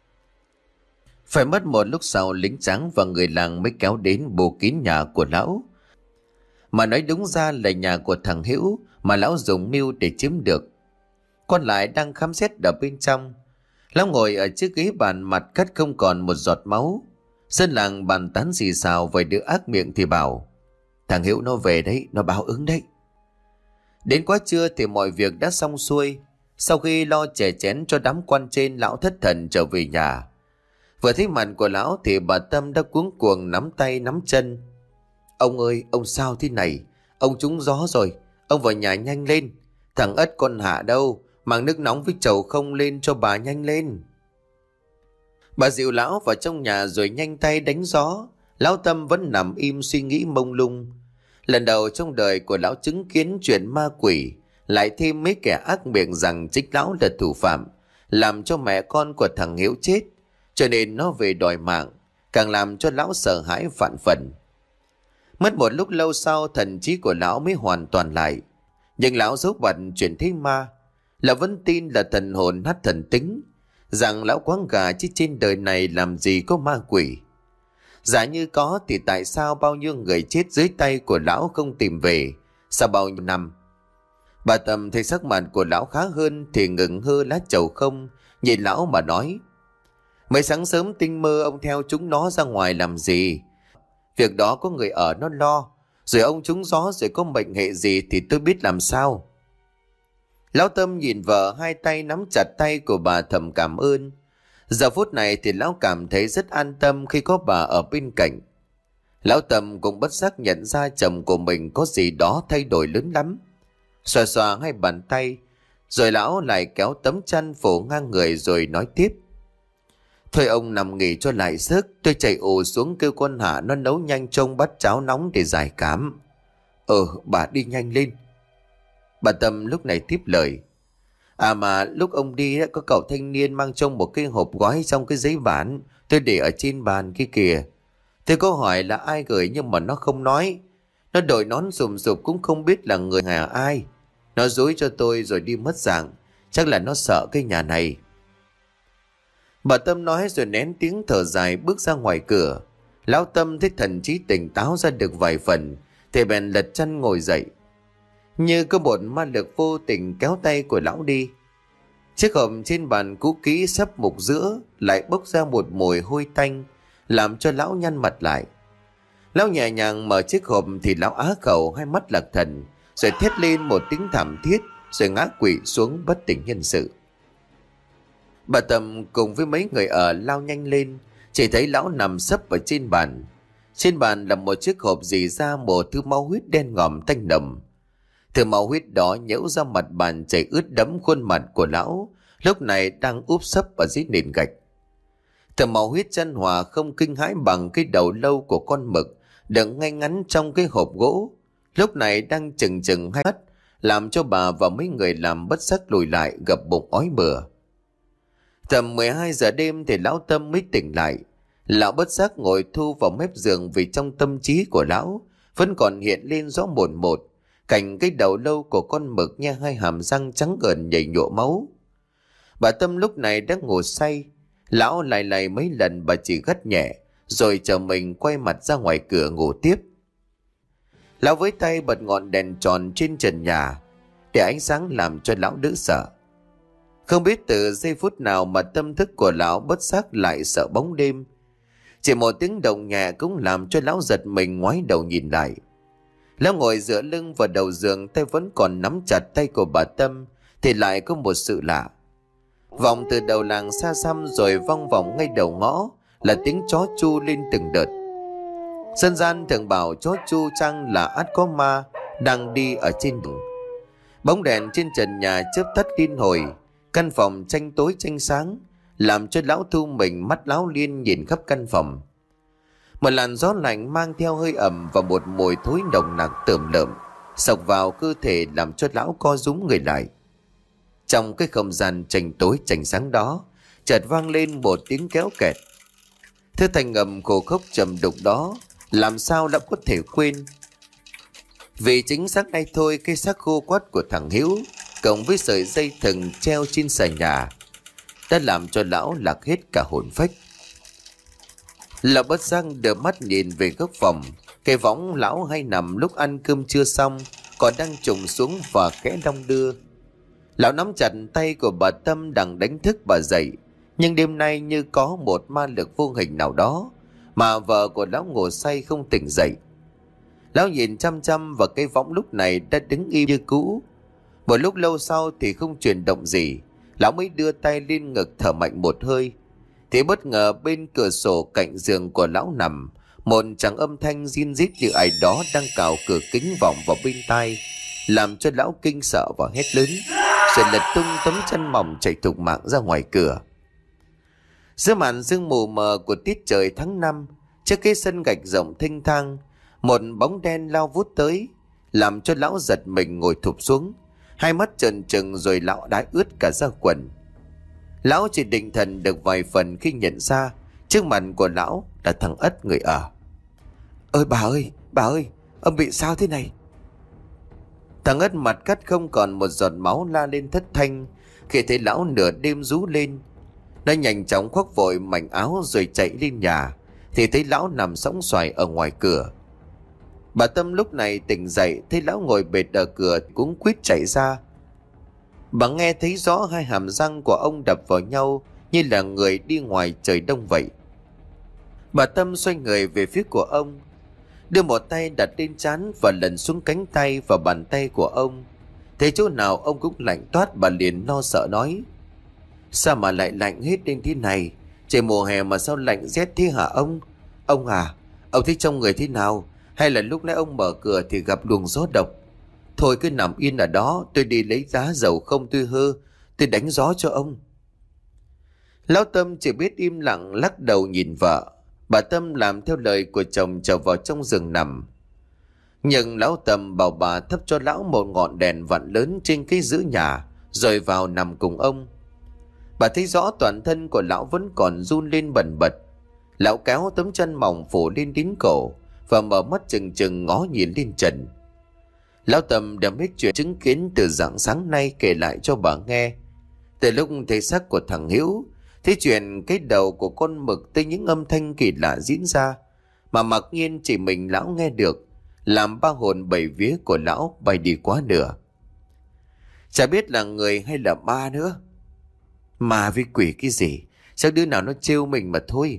Phải mất một lúc sau lính tráng và người làng mới kéo đến bù kín nhà của lão. Mà nói đúng ra là nhà của thằng Hiếu mà lão dùng mưu để chiếm được. Còn lại đang khám xét ở bên trong. Lão ngồi ở chiếc ghế bàn, mặt cắt không còn một giọt máu. Dân làng bàn tán xì xào, với đứa ác miệng thì bảo: Thằng Hiếu nó về đấy, nó báo ứng đấy. Đến quá trưa thì mọi việc đã xong xuôi. Sau khi lo chè chén cho đám quan trên, lão thất thần trở về nhà. Vừa thấy mặt của lão thì bà Tâm đã cuống cuồng nắm tay nắm chân. Ông ơi, ông sao thế này? Ông trúng gió rồi, ông vào nhà nhanh lên. Thằng Ất con Hạ đâu, mang nước nóng với chầu không lên cho bà nhanh lên. Bà dìu lão vào trong nhà rồi nhanh tay đánh gió. Lão Tâm vẫn nằm im suy nghĩ mông lung. Lần đầu trong đời của lão chứng kiến chuyện ma quỷ, lại thêm mấy kẻ ác miệng rằng chính lão là thủ phạm, làm cho mẹ con của thằng Hiếu chết, cho nên nó về đòi mạng, càng làm cho lão sợ hãi vạn phần. Mất một lúc lâu sau, thần trí của lão mới hoàn toàn lại. Nhưng lão giấu bặt chuyện thế ma, lão vẫn tin là thần hồn hát thần tính, rằng lão quáng gà chứ trên đời này làm gì có ma quỷ. Giả như có thì tại sao bao nhiêu người chết dưới tay của lão không tìm về sau bao nhiêu năm? Bà Tâm thấy sắc mặt của lão khá hơn thì ngừng hơ lá trầu không, nhìn lão mà nói: Mấy sáng sớm tinh mơ ông theo chúng nó ra ngoài làm gì? Việc đó có người ở nó lo, rồi ông trúng gió rồi có mệnh hệ gì thì tôi biết làm sao. Lão Tâm nhìn vợ, hai tay nắm chặt tay của bà thầm cảm ơn. Giờ phút này thì lão cảm thấy rất an tâm khi có bà ở bên cạnh. Lão Tâm cũng bất giác nhận ra chồng của mình có gì đó thay đổi lớn lắm. Xoa xoa hai bàn tay, rồi lão lại kéo tấm chăn phủ ngang người rồi nói tiếp: Thôi ông nằm nghỉ cho lại sức, tôi chạy ù xuống kêu con Hạ nó nấu nhanh trong bát cháo nóng để giải cảm. Ừ, bà đi nhanh lên. Bà Tâm lúc này tiếp lời: À mà lúc ông đi có cậu thanh niên mang trong một cái hộp gói trong cái giấy bản, tôi để ở trên bàn kia kìa. Tôi có hỏi là ai gửi nhưng mà nó không nói. Nó đội nón sùm sụp cũng không biết là người nhà ai. Nó dối cho tôi rồi đi mất dạng. Chắc là nó sợ cái nhà này. Bà Tâm nói rồi nén tiếng thở dài bước ra ngoài cửa. Lão Tâm thấy thần trí tỉnh táo ra được vài phần thì bèn lật chân ngồi dậy. Như có một ma lực vô tình kéo tay của lão đi. Chiếc hộp trên bàn cũ kỹ sắp mục giữa lại bốc ra một mùi hôi tanh, làm cho lão nhăn mặt lại. Lão nhẹ nhàng mở chiếc hộp thì lão á khẩu, hai mắt lạc thần, rồi thét lên một tiếng thảm thiết, rồi ngã quỵ xuống bất tỉnh nhân sự. Bà Tâm cùng với mấy người ở lao nhanh lên, chỉ thấy lão nằm sấp ở trên bàn. Trên bàn là một chiếc hộp rỉ ra một thứ máu huyết đen ngòm tanh nồng. Thứ máu huyết đó nhễu ra mặt bàn chảy ướt đẫm khuôn mặt của lão, lúc này đang úp sấp ở dưới nền gạch. Thứ máu huyết chan hòa không kinh hãi bằng cái đầu lâu của con mực đựng ngay ngắn trong cái hộp gỗ, lúc này đang chừng chừng hai mắt, làm cho bà và mấy người làm bất giác lùi lại gập bụng ói mửa. Tầm mười hai giờ đêm thì lão Tâm mới tỉnh lại. Lão bất giác ngồi thu vào mép giường vì trong tâm trí của lão vẫn còn hiện lên rõ mồn một cảnh cái đầu lâu của con mực nha, hai hàm răng trắng ngần nhảy nhụa máu. Bà Tâm lúc này đã ngủ say. Lão lại lầy mấy lần bà chỉ gắt nhẹ, rồi chờ mình quay mặt ra ngoài cửa ngủ tiếp. Lão với tay bật ngọn đèn tròn trên trần nhà để ánh sáng làm cho lão đỡ sợ. Không biết từ giây phút nào mà tâm thức của lão bất giác lại sợ bóng đêm. Chỉ một tiếng động nhẹ cũng làm cho lão giật mình ngoái đầu nhìn lại. Lão ngồi dựa lưng vào đầu giường, tay vẫn còn nắm chặt tay của bà Tâm, thì lại có một sự lạ. Vọng từ đầu làng xa xăm rồi vang vọng ngay đầu ngõ là tiếng chó chu lên từng đợt. Dân gian thường bảo chó chu chăng là ắt có ma đang đi ở trên đường. Bóng đèn trên trần nhà chớp tắt liên hồi, căn phòng tranh tối tranh sáng, làm cho lão Thu mình mắt láo liên nhìn khắp căn phòng. Một làn gió lạnh mang theo hơi ẩm và một mùi thối nồng nặc tởm lợm xộc vào cơ thể, làm cho lão co rúm người lại. Trong cái không gian tranh tối tranh sáng đó, chợt vang lên một tiếng kéo kẹt. Thứ thanh âm khô khốc trầm đục đó làm sao lão có thể quên. Vì chính xác đây thôi, cái xác khô quắt của thằng Hiếu cộng với sợi dây thừng treo trên sàn nhà đã làm cho lão lạc hết cả hồn phách. Lão bất giác đưa mắt nhìn về góc phòng. Cái võng lão hay nằm lúc ăn cơm trưa xong còn đang trùng xuống và khẽ đong đưa. Lão nắm chặt tay của bà Tâm đang đánh thức bà dậy, nhưng đêm nay như có một ma lực vô hình nào đó mà vợ của lão ngủ say không tỉnh dậy. Lão nhìn chăm chăm vào cái võng lúc này đã đứng im như cũ. Một lúc lâu sau thì không chuyển động gì, lão mới đưa tay lên ngực thở mạnh một hơi. Thì bất ngờ bên cửa sổ cạnh giường của lão nằm một tràng âm thanh rin rít như ai đó đang cào cửa kính vọng vào bên tai, làm cho lão kinh sợ và hét lớn, rồi lật tung tấm chân mỏng chạy thục mạng ra ngoài cửa. Giữa màn sương mù mờ của tiết trời tháng năm, trước cái sân gạch rộng thênh thang, một bóng đen lao vút tới, làm cho lão giật mình ngồi thụp xuống, hai mắt trợn trừng rồi lão đái ướt cả da quần. Lão chỉ định thần được vài phần khi nhận ra trước mặt của lão là thằng Ất người ở. Ơi bà ơi, bà ơi, ông bị sao thế này? Thằng Ất mặt cắt không còn một giọt máu la lên thất thanh khi thấy lão nửa đêm rú lên. Nó nhanh chóng khoác vội mảnh áo rồi chạy lên nhà, thì thấy lão nằm sõng xoài ở ngoài cửa. Bà Tâm lúc này tỉnh dậy, thấy lão ngồi bệt ở cửa cũng quýt chạy ra. Bà nghe thấy rõ hai hàm răng của ông đập vào nhau như là người đi ngoài trời đông vậy. Bà Tâm xoay người về phía của ông, đưa một tay đặt lên trán và lần xuống cánh tay và bàn tay của ông. Thấy chỗ nào ông cũng lạnh toát, bà liền lo sợ nói: sao mà lại lạnh hết đến thế này? Trời mùa hè mà sao lạnh rét thế hả ông? Ông à, ông thấy trong người thế nào? Hay là lúc nãy ông mở cửa thì gặp luồng gió độc? Thôi cứ nằm yên ở đó, tôi đi lấy giá dầu không tôi hơ, tôi đánh gió cho ông. Lão Tâm chỉ biết im lặng lắc đầu nhìn vợ. Bà Tâm làm theo lời của chồng trở vào trong giường nằm. Nhưng lão Tâm bảo bà thắp cho lão một ngọn đèn vặn lớn trên cái giữa nhà, rồi vào nằm cùng ông. Bà thấy rõ toàn thân của lão vẫn còn run lên bần bật. Lão kéo tấm chăn mỏng phủ lên đến cổ và mở mắt chừng chừng ngó nhìn lên trần. Lão Tâm đem hết chuyện chứng kiến từ rạng sáng nay kể lại cho bà nghe. Từ lúc thấy xác của thằng Hiếu, thấy chuyện cái đầu của con mực, tới những âm thanh kỳ lạ diễn ra mà mặc nhiên chỉ mình lão nghe được, làm ba hồn bảy vía của lão bay đi quá nửa. Chả biết là người hay là ma nữa. Ma với quỷ cái gì, chắc đứa nào nó trêu mình mà thôi.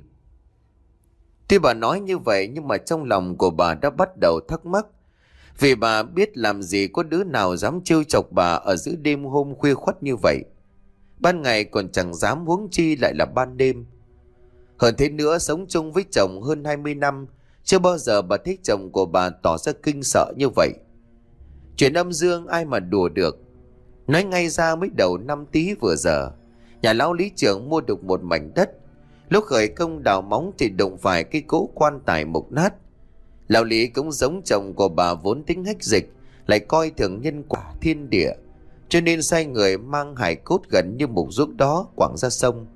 Tuy bà nói như vậy nhưng mà trong lòng của bà đã bắt đầu thắc mắc, vì bà biết làm gì có đứa nào dám trêu chọc bà ở giữa đêm hôm khuya khoắt như vậy. Ban ngày còn chẳng dám, huống chi lại là ban đêm. Hơn thế nữa, sống chung với chồng hơn hai mươi năm, chưa bao giờ bà thấy chồng của bà tỏ ra kinh sợ như vậy. Chuyện âm dương ai mà đùa được. Nói ngay ra mới đầu năm Tý vừa giờ, nhà lão lý trưởng mua được một mảnh đất. Lúc khởi công đào móng thì đụng phải cái cỗ quan tài mục nát. Lão lý cũng giống chồng của bà vốn tính hách dịch, lại coi thường nhân quả thiên địa, cho nên sai người mang hài cốt gần như mục ruốc đó quẳng ra sông.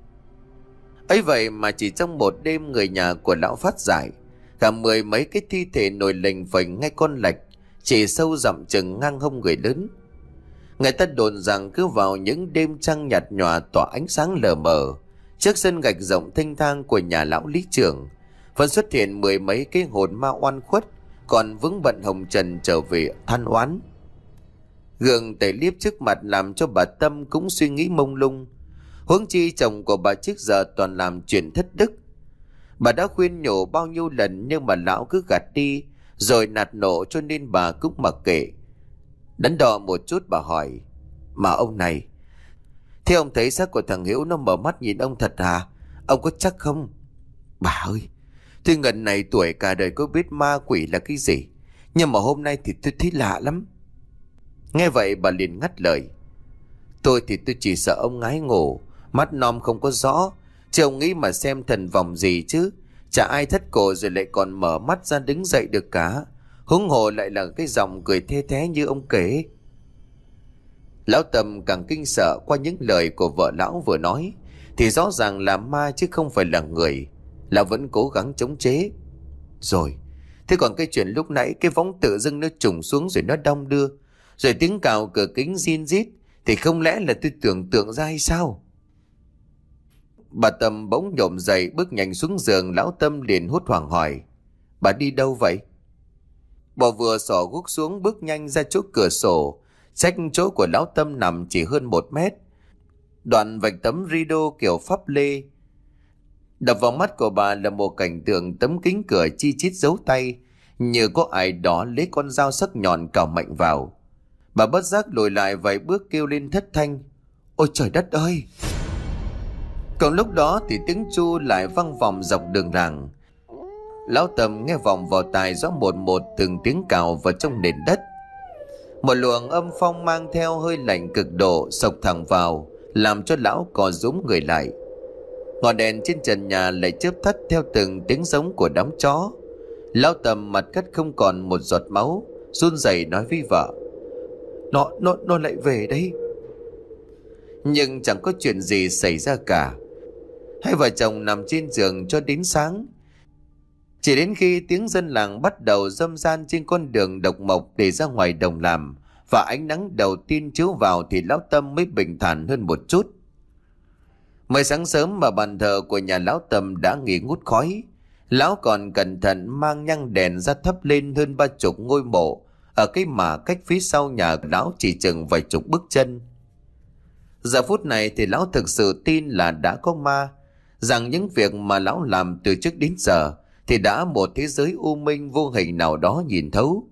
Ấy vậy mà chỉ trong một đêm, người nhà của lão phát giải, cả mười mấy cái thi thể nổi lềnh phềnh ngay con lạch, chỉ sâu dặm chừng ngang hông người lớn. Người ta đồn rằng cứ vào những đêm trăng nhạt nhòa tỏa ánh sáng lờ mờ, trước sân gạch rộng thênh thang của nhà lão lý trưởng vẫn xuất hiện mười mấy cái hồn ma oan khuất, còn vướng bận hồng trần trở về than oán. Gương tẩy liếp trước mặt làm cho bà Tâm cũng suy nghĩ mông lung. Huống chi chồng của bà trước giờ toàn làm chuyện thất đức. Bà đã khuyên nhủ bao nhiêu lần nhưng mà lão cứ gạt đi, rồi nạt nộ, cho nên bà cũng mặc kệ. Đắn đo một chút bà hỏi: mà ông này, thế ông thấy xác của thằng Hiếu nó mở mắt nhìn ông thật hả? Ông có chắc không? Bà ơi, tôi ngần này tuổi cả đời có biết ma quỷ là cái gì, nhưng mà hôm nay thì tôi thấy lạ lắm. Nghe vậy bà liền ngắt lời: tôi thì tôi chỉ sợ ông ngái ngủ, mắt nom không có rõ, chứ ông nghĩ mà xem thần vòng gì chứ. Chả ai thất cổ rồi lại còn mở mắt ra đứng dậy được cả, huống hồ lại là cái giọng cười thê thé như ông kể. Lão Tâm càng kinh sợ qua những lời của vợ lão vừa nói, thì rõ ràng là ma chứ không phải là người. Lão vẫn cố gắng chống chế: rồi, thế còn cái chuyện lúc nãy cái võng tự dưng nó trùng xuống rồi nó đong đưa, rồi tiếng cào cửa kính rin rít, thì không lẽ là tôi tưởng tượng ra hay sao? Bà Tâm bỗng nhổm dậy bước nhanh xuống giường. Lão Tâm liền hốt hoảng hỏi: bà đi đâu vậy? Bà vừa xỏ guốc xuống bước nhanh ra chỗ cửa sổ, cách chỗ của lão Tâm nằm chỉ hơn một mét. Đoạn vạch tấm rideau kiểu pháp lê. Đập vào mắt của bà là một cảnh tượng tấm kính cửa chi chít dấu tay, như có ai đó lấy con dao sắc nhọn cào mạnh vào. Bà bất giác lùi lại vài bước kêu lên thất thanh: ôi trời đất ơi! Còn lúc đó thì tiếng chu lại vang vọng dọc đường làng. Lão Tâm nghe vọng vào tai rõ một một từng tiếng cào vào trong nền đất. Một luồng âm phong mang theo hơi lạnh cực độ xộc thẳng vào, làm cho lão co rúm người lại. Ngọn đèn trên trần nhà lại chớp tắt theo từng tiếng giống của đám chó. Lão Tâm mặt cắt không còn một giọt máu, run rẩy nói với vợ: Nó, nó, nó lại về đây. Nhưng chẳng có chuyện gì xảy ra cả. Hai vợ chồng nằm trên giường cho đến sáng. Chỉ đến khi tiếng dân làng bắt đầu râm ran trên con đường độc mộc để ra ngoài đồng làm, và ánh nắng đầu tiên chiếu vào, thì lão Tâm mới bình thản hơn một chút. Mới sáng sớm mà bàn thờ của nhà lão Tâm đã nghỉ ngút khói. Lão còn cẩn thận mang nhang đèn ra thắp lên hơn ba chục ngôi mộ ở cái mả cách phía sau nhà lão chỉ chừng vài chục bước chân. Giờ phút này thì lão thực sự tin là đã có ma, rằng những việc mà lão làm từ trước đến giờ thì đã một thế giới u minh vô hình nào đó nhìn thấu.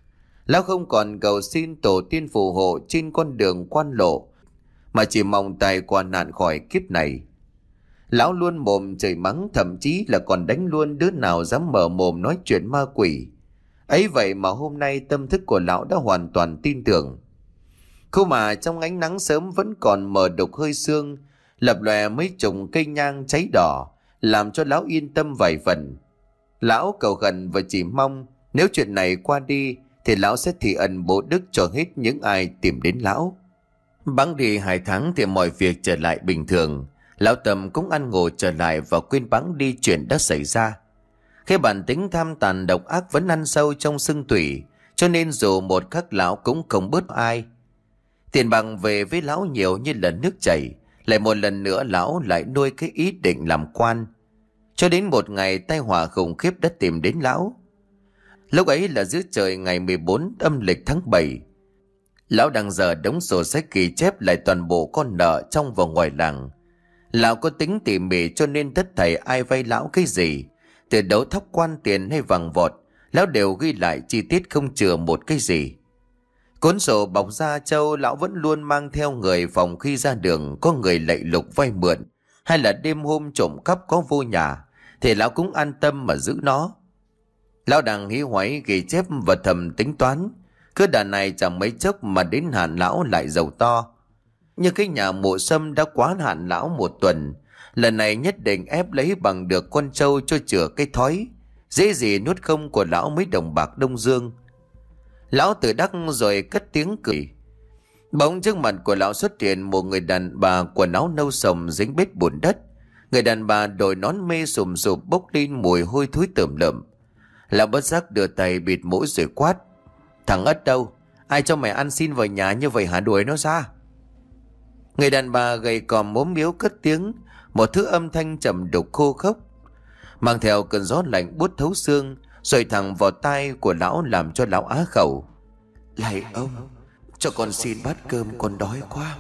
Lão không còn cầu xin tổ tiên phù hộ trên con đường quan lộ, mà chỉ mong tài qua nạn khỏi kiếp này. Lão luôn mồm chửi mắng, thậm chí là còn đánh luôn đứa nào dám mở mồm nói chuyện ma quỷ. Ấy vậy mà hôm nay tâm thức của lão đã hoàn toàn tin tưởng. Khu mà trong ánh nắng sớm vẫn còn mờ đục hơi sương, lập lòe mấy chục cây nhang cháy đỏ, làm cho lão yên tâm vài phần. Lão cầu khẩn và chỉ mong nếu chuyện này qua đi thì lão sẽ thi ân bố đức cho hết những ai tìm đến lão. Bẵng đi hai tháng thì mọi việc trở lại bình thường. Lão Tâm cũng ăn ngủ trở lại và quên bẵng đi chuyện đã xảy ra. Cái bản tính tham tàn độc ác vẫn ăn sâu trong xương tủy, cho nên dù một khắc lão cũng không bớt ai. Tiền bằng về với lão nhiều như là nước chảy. Lại một lần nữa lão lại nuôi cái ý định làm quan. Cho đến một ngày tai họa khủng khiếp đã tìm đến lão. Lúc ấy là giữa trời ngày mười bốn âm lịch tháng bảy. Lão đang giờ đống sổ sách ghi chép lại toàn bộ con nợ trong và ngoài làng. Lão có tính tỉ mỉ cho nên tất thảy ai vay lão cái gì, từ đấu thóc quan tiền hay vàng vọt, lão đều ghi lại chi tiết không chừa một cái gì. Cuốn sổ bọc da trâu lão vẫn luôn mang theo người, phòng khi ra đường có người lạy lục vay mượn, hay là đêm hôm trộm cắp có vô nhà, thì lão cũng an tâm mà giữ nó. Lão đang hí hoáy ghi chép và thầm tính toán, cứ đà này chẳng mấy chốc mà đến hạn lão lại giàu to. Như cái nhà mộ sâm đã quá hạn lão một tuần, lần này nhất định ép lấy bằng được con trâu cho chữa cái thói dễ gì nuốt không của lão mấy đồng bạc Đông Dương. Lão tự đắc rồi cất tiếng cười. Bỗng trước mặt của lão xuất hiện một người đàn bà quần áo nâu sồng dính bết bùn đất. Người đàn bà đội nón mê sùm sụp bốc lên mùi hôi thối tởm lợm. Lão bất giác đưa tay bịt mũi rồi quát: "Thằng ất đâu? Ai cho mày ăn xin vào nhà như vậy hả? Đuổi nó ra!" Người đàn bà gầy còm mốm miếu cất tiếng, một thứ âm thanh trầm đục khô khốc, mang theo cơn gió lạnh buốt thấu xương, rồi thẳng vào tai của lão làm cho lão á khẩu: "Lạy ông, cho con xin bát cơm, con đói quá."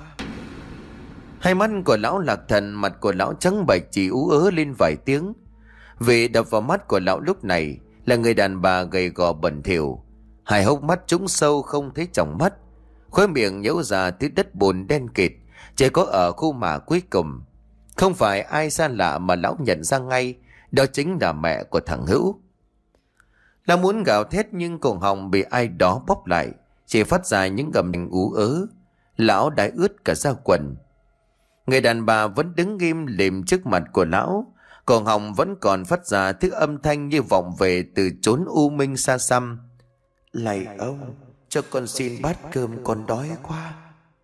Hai mắt của lão lạc thần, mặt của lão trắng bệch chỉ ú ớ lên vài tiếng. Vì đập vào mắt của lão lúc này là người đàn bà gầy gò bẩn thỉu, hai hốc mắt trũng sâu không thấy tròng mắt, khóe miệng nhễu ra thứ đất bùn đen kịt, chỉ có ở khu mả cuối cùng. Không phải ai xa lạ mà lão nhận ra ngay, đó chính là mẹ của thằng Hữu. Lão muốn gào thét nhưng cổ họng bị ai đó bóp lại, chỉ phát ra những gầm nhẹ ú ớ. Lão đã ướt cả da quần. Người đàn bà vẫn đứng nghiêm lìm trước mặt của lão, cổ họng vẫn còn phát ra thứ âm thanh như vọng về từ chốn u minh xa xăm: "Lạy ông, cho con xin bát cơm, con đói quá."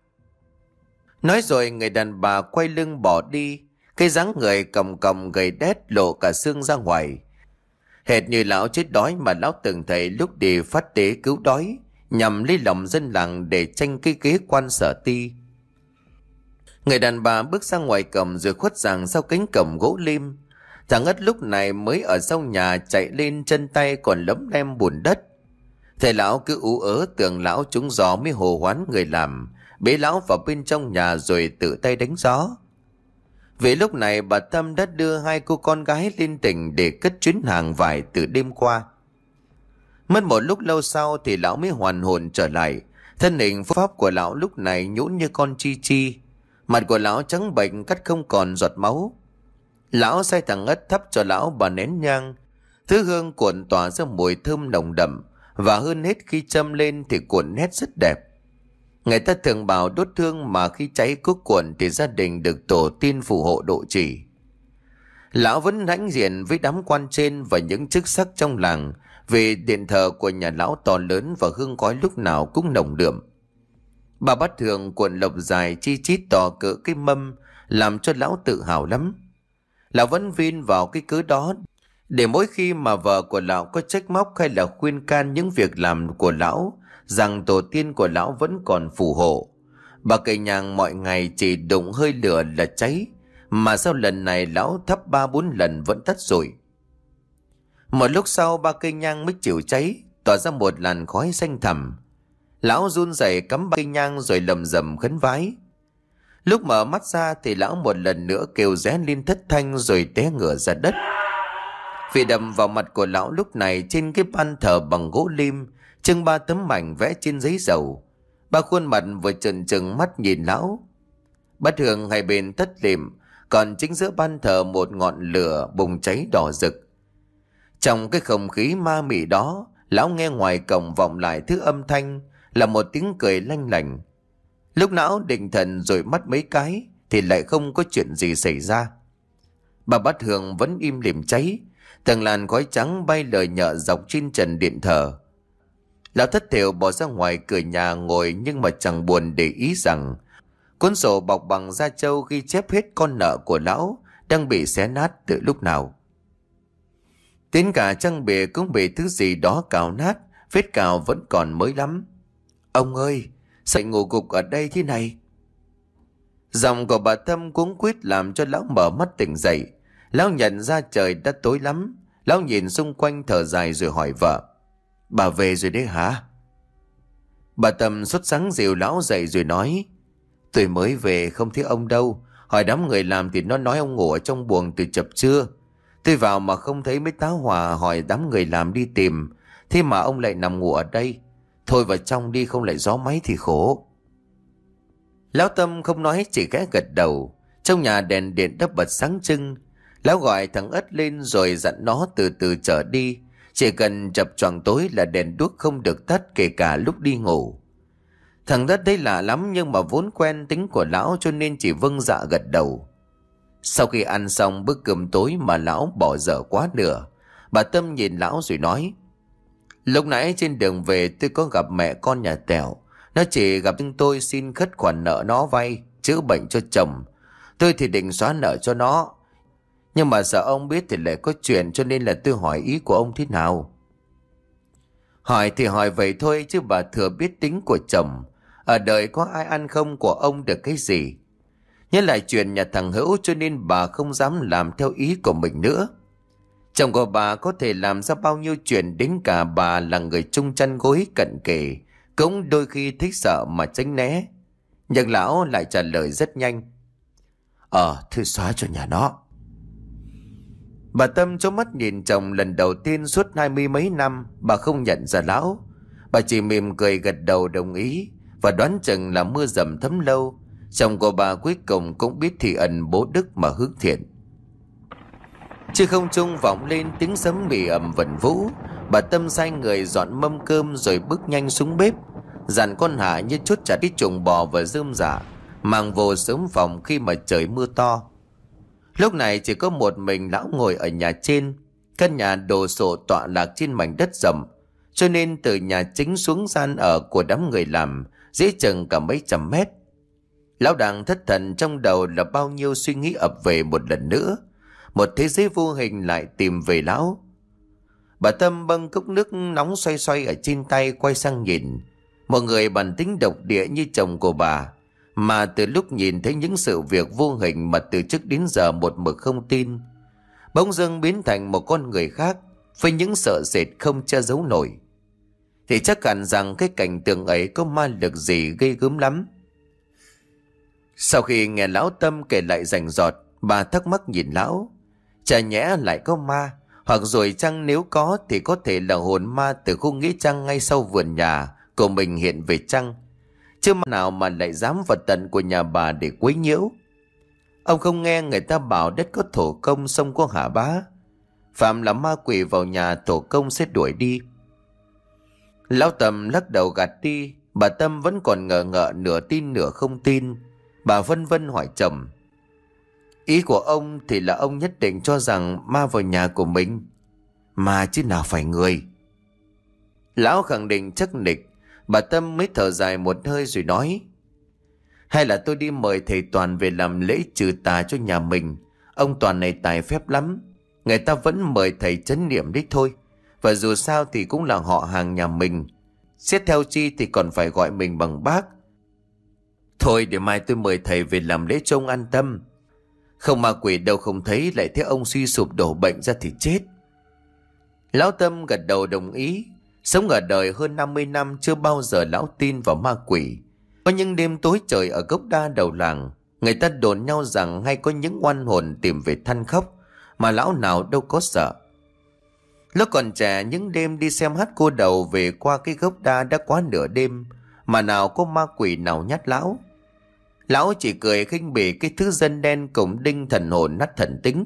Nói rồi người đàn bà quay lưng bỏ đi, cái dáng người còng còng gầy đét lộ cả xương ra ngoài, hệt như lão chết đói mà lão từng thấy lúc đi phát tế cứu đói nhằm lấy lòng dân làng để tranh cái ghế quan sở ty. Người đàn bà bước ra ngoài cổng rồi khuất rằng sau cánh cổng gỗ lim. Thằng Ất lúc này mới ở sau nhà chạy lên, chân tay còn lấm lem bùn đất. Thầy lão cứ ú ớ tưởng lão trúng gió mới hồ hoán người làm, bế lão vào bên trong nhà rồi tự tay đánh gió. Vì lúc này bà Tâm đã đưa hai cô con gái lên tỉnh để cất chuyến hàng vải từ đêm qua. Mất một lúc lâu sau thì lão mới hoàn hồn trở lại. Thân hình phúc pháp của lão lúc này nhũn như con chi chi, mặt của lão trắng bệch cắt không còn giọt máu. Lão sai thằng Ất thắp cho lão bà nén nhang, thứ hương cuộn tỏa ra mùi thơm nồng đậm, và hơn hết khi châm lên thì cuộn nét rất đẹp. Người ta thường bảo đốt hương mà khi cháy cuốc cuộn thì gia đình được tổ tiên phù hộ độ trì. Lão vẫn hãnh diện với đám quan trên và những chức sắc trong làng, vì điện thờ của nhà lão to lớn và hương khói lúc nào cũng nồng đượm. Bà bát thường cuộn lộc dài chi chít to cỡ cái mâm, làm cho lão tự hào lắm. Lão vẫn vin vào cái cớ đó, để mỗi khi mà vợ của lão có trách móc hay là khuyên can những việc làm của lão, rằng tổ tiên của lão vẫn còn phù hộ. Bà cây nhang mọi ngày chỉ đụng hơi lửa là cháy, mà sau lần này lão thắp ba bốn lần vẫn tắt rồi. Một lúc sau ba cây nhang mới chịu cháy, tỏa ra một làn khói xanh thẳm. Lão run rẩy cắm ba cây nhang rồi lầm rầm khấn vái. Lúc mở mắt ra thì lão một lần nữa kêu ré lên thất thanh rồi té ngửa ra đất. Vì đầm vào mặt của lão lúc này, trên cái ban thờ bằng gỗ lim trưng ba tấm ảnh vẽ trên giấy dầu. Ba khuôn mặt vừa trừng trừng mắt nhìn lão. Bát hương hai bên thất liệm, còn chính giữa ban thờ một ngọn lửa bùng cháy đỏ rực. Trong cái không khí ma mị đó, lão nghe ngoài cổng vọng lại thứ âm thanh là một tiếng cười lanh lảnh. Lúc lão định thần rồi mắt mấy cái thì lại không có chuyện gì xảy ra. Bà bát hương vẫn im lìm cháy, từng làn khói trắng bay lời nhợ dọc trên trần điện thờ. Lão thất thểu bỏ ra ngoài cửa nhà ngồi, nhưng mà chẳng buồn để ý rằng cuốn sổ bọc bằng da trâu ghi chép hết con nợ của lão đang bị xé nát từ lúc nào. Đến cả trang bìa cũng bị thứ gì đó cào nát, vết cào vẫn còn mới lắm. Ông ơi, sao ngủ gục ở đây thế này? Giọng của bà Tâm cuống quýt làm cho lão mở mắt tỉnh dậy. Lão nhận ra trời đã tối lắm. Lão nhìn xung quanh thở dài rồi hỏi vợ: Bà về rồi đấy hả? Bà Tâm sốt sắng dìu lão dậy rồi nói: Tôi mới về không thấy ông đâu. Hỏi đám người làm thì nó nói ông ngủ ở trong buồng từ chập trưa. Tôi vào mà không thấy mấy tá hỏa, hỏi đám người làm đi tìm, thế mà ông lại nằm ngủ ở đây. Thôi vào trong đi, không lại gió máy thì khổ. Lão Tâm không nói, chỉ khẽ gật đầu. Trong nhà đèn điện đã bật sáng trưng. Lão gọi thằng Ất lên rồi dặn nó từ từ trở đi. Chỉ cần chập choạng tối là đèn đuốc không được tắt, kể cả lúc đi ngủ. Thằng Ất thấy lạ lắm, nhưng mà vốn quen tính của lão cho nên chỉ vâng dạ gật đầu. Sau khi ăn xong bữa cơm tối mà lão bỏ dở quá nửa, bà Tâm nhìn lão rồi nói: Lúc nãy trên đường về tôi có gặp mẹ con nhà Tèo. Nó chỉ gặp tôi xin khất khoản nợ nó vay chữa bệnh cho chồng. Tôi thì định xóa nợ cho nó, nhưng mà sợ ông biết thì lại có chuyện, cho nên là tôi hỏi ý của ông thế nào. Hỏi thì hỏi vậy thôi, chứ bà thừa biết tính của chồng. Ở đời có ai ăn không của ông được cái gì. Nhớ lại chuyện nhà thằng Hữu, cho nên bà không dám làm theo ý của mình nữa. Chồng của bà có thể làm ra bao nhiêu chuyện, đến cả bà là người chung chăn gối cận kề cũng đôi khi thích sợ mà tránh né. Nhưng lão lại trả lời rất nhanh: Ờ, thôi xóa cho nhà nó. Bà Tâm chố mắt nhìn chồng lần đầu tiên suốt hai mươi mấy năm. Bà không nhận ra lão. Bà chỉ mỉm cười gật đầu đồng ý, và đoán chừng là mưa dầm thấm lâu, chồng của bà cuối cùng cũng biết thì ẩn bố đức mà hướng thiện. Chứ không trung vọng lên tiếng sấm mì ầm vần vũ. Bà Tâm sai người dọn mâm cơm rồi bước nhanh xuống bếp, dặn con Hạ như chốt chặt đi chuồng bò và rơm rạ, mang vô sớm phòng khi mà trời mưa to. Lúc này chỉ có một mình lão ngồi ở nhà trên. Căn nhà đồ sộ tọa lạc trên mảnh đất rộng, cho nên từ nhà chính xuống gian ở của đám người làm dễ chừng cả mấy trăm mét. Lão đang thất thần, trong đầu là bao nhiêu suy nghĩ ập về một lần nữa. Một thế giới vô hình lại tìm về lão. Bà Tâm bưng cốc nước nóng xoay xoay ở trên tay, quay sang nhìn. Một người bản tính độc địa như chồng của bà, mà từ lúc nhìn thấy những sự việc vô hình mà từ trước đến giờ một mực không tin, bỗng dưng biến thành một con người khác, với những sợ sệt không che giấu nổi. Thì chắc hẳn rằng cái cảnh tượng ấy có ma lực gì ghê gớm lắm. Sau khi nghe lão Tâm kể lại rành rọt, bà thắc mắc nhìn lão. Chả nhẽ lại có ma, hoặc rồi chăng nếu có thì có thể là hồn ma từ khu nghĩa trang ngay sau vườn nhà của mình hiện về chăng? Chứ mà nào mà lại dám vào tận của nhà bà để quấy nhiễu. Ông không nghe người ta bảo đất có thổ công sông có hả bá, phạm là ma quỷ vào nhà thổ công sẽ đuổi đi. Lão Tâm lắc đầu gạt đi. Bà Tâm vẫn còn ngờ ngợ, nửa tin nửa không tin. Bà vân vân hỏi chồng: Ý của ông thì là ông nhất định cho rằng ma vào nhà của mình, mà chứ nào phải người. Lão khẳng định chắc nịch. Bà Tâm mới thở dài một hơi rồi nói: Hay là tôi đi mời thầy Toàn về làm lễ trừ tà cho nhà mình. Ông Toàn này tài phép lắm. Người ta vẫn mời thầy trấn niệm đấy thôi. Và dù sao thì cũng là họ hàng nhà mình, xét theo chi thì còn phải gọi mình bằng bác. Thôi để mai tôi mời thầy về làm lễ cho ông an tâm. Không ma quỷ đâu không thấy, lại thấy ông suy sụp đổ bệnh ra thì chết. Lão Tâm gật đầu đồng ý. Sống ở đời hơn năm mươi năm chưa bao giờ lão tin vào ma quỷ. Có những đêm tối trời ở gốc đa đầu làng, người ta đồn nhau rằng hay có những oan hồn tìm về than khóc, mà lão nào đâu có sợ. Lúc còn trẻ, những đêm đi xem hát cô đầu về qua cái gốc đa đã quá nửa đêm, mà nào có ma quỷ nào nhát lão. Lão chỉ cười khinh bỉ cái thứ dân đen cùng đinh thần hồn nát thần tính.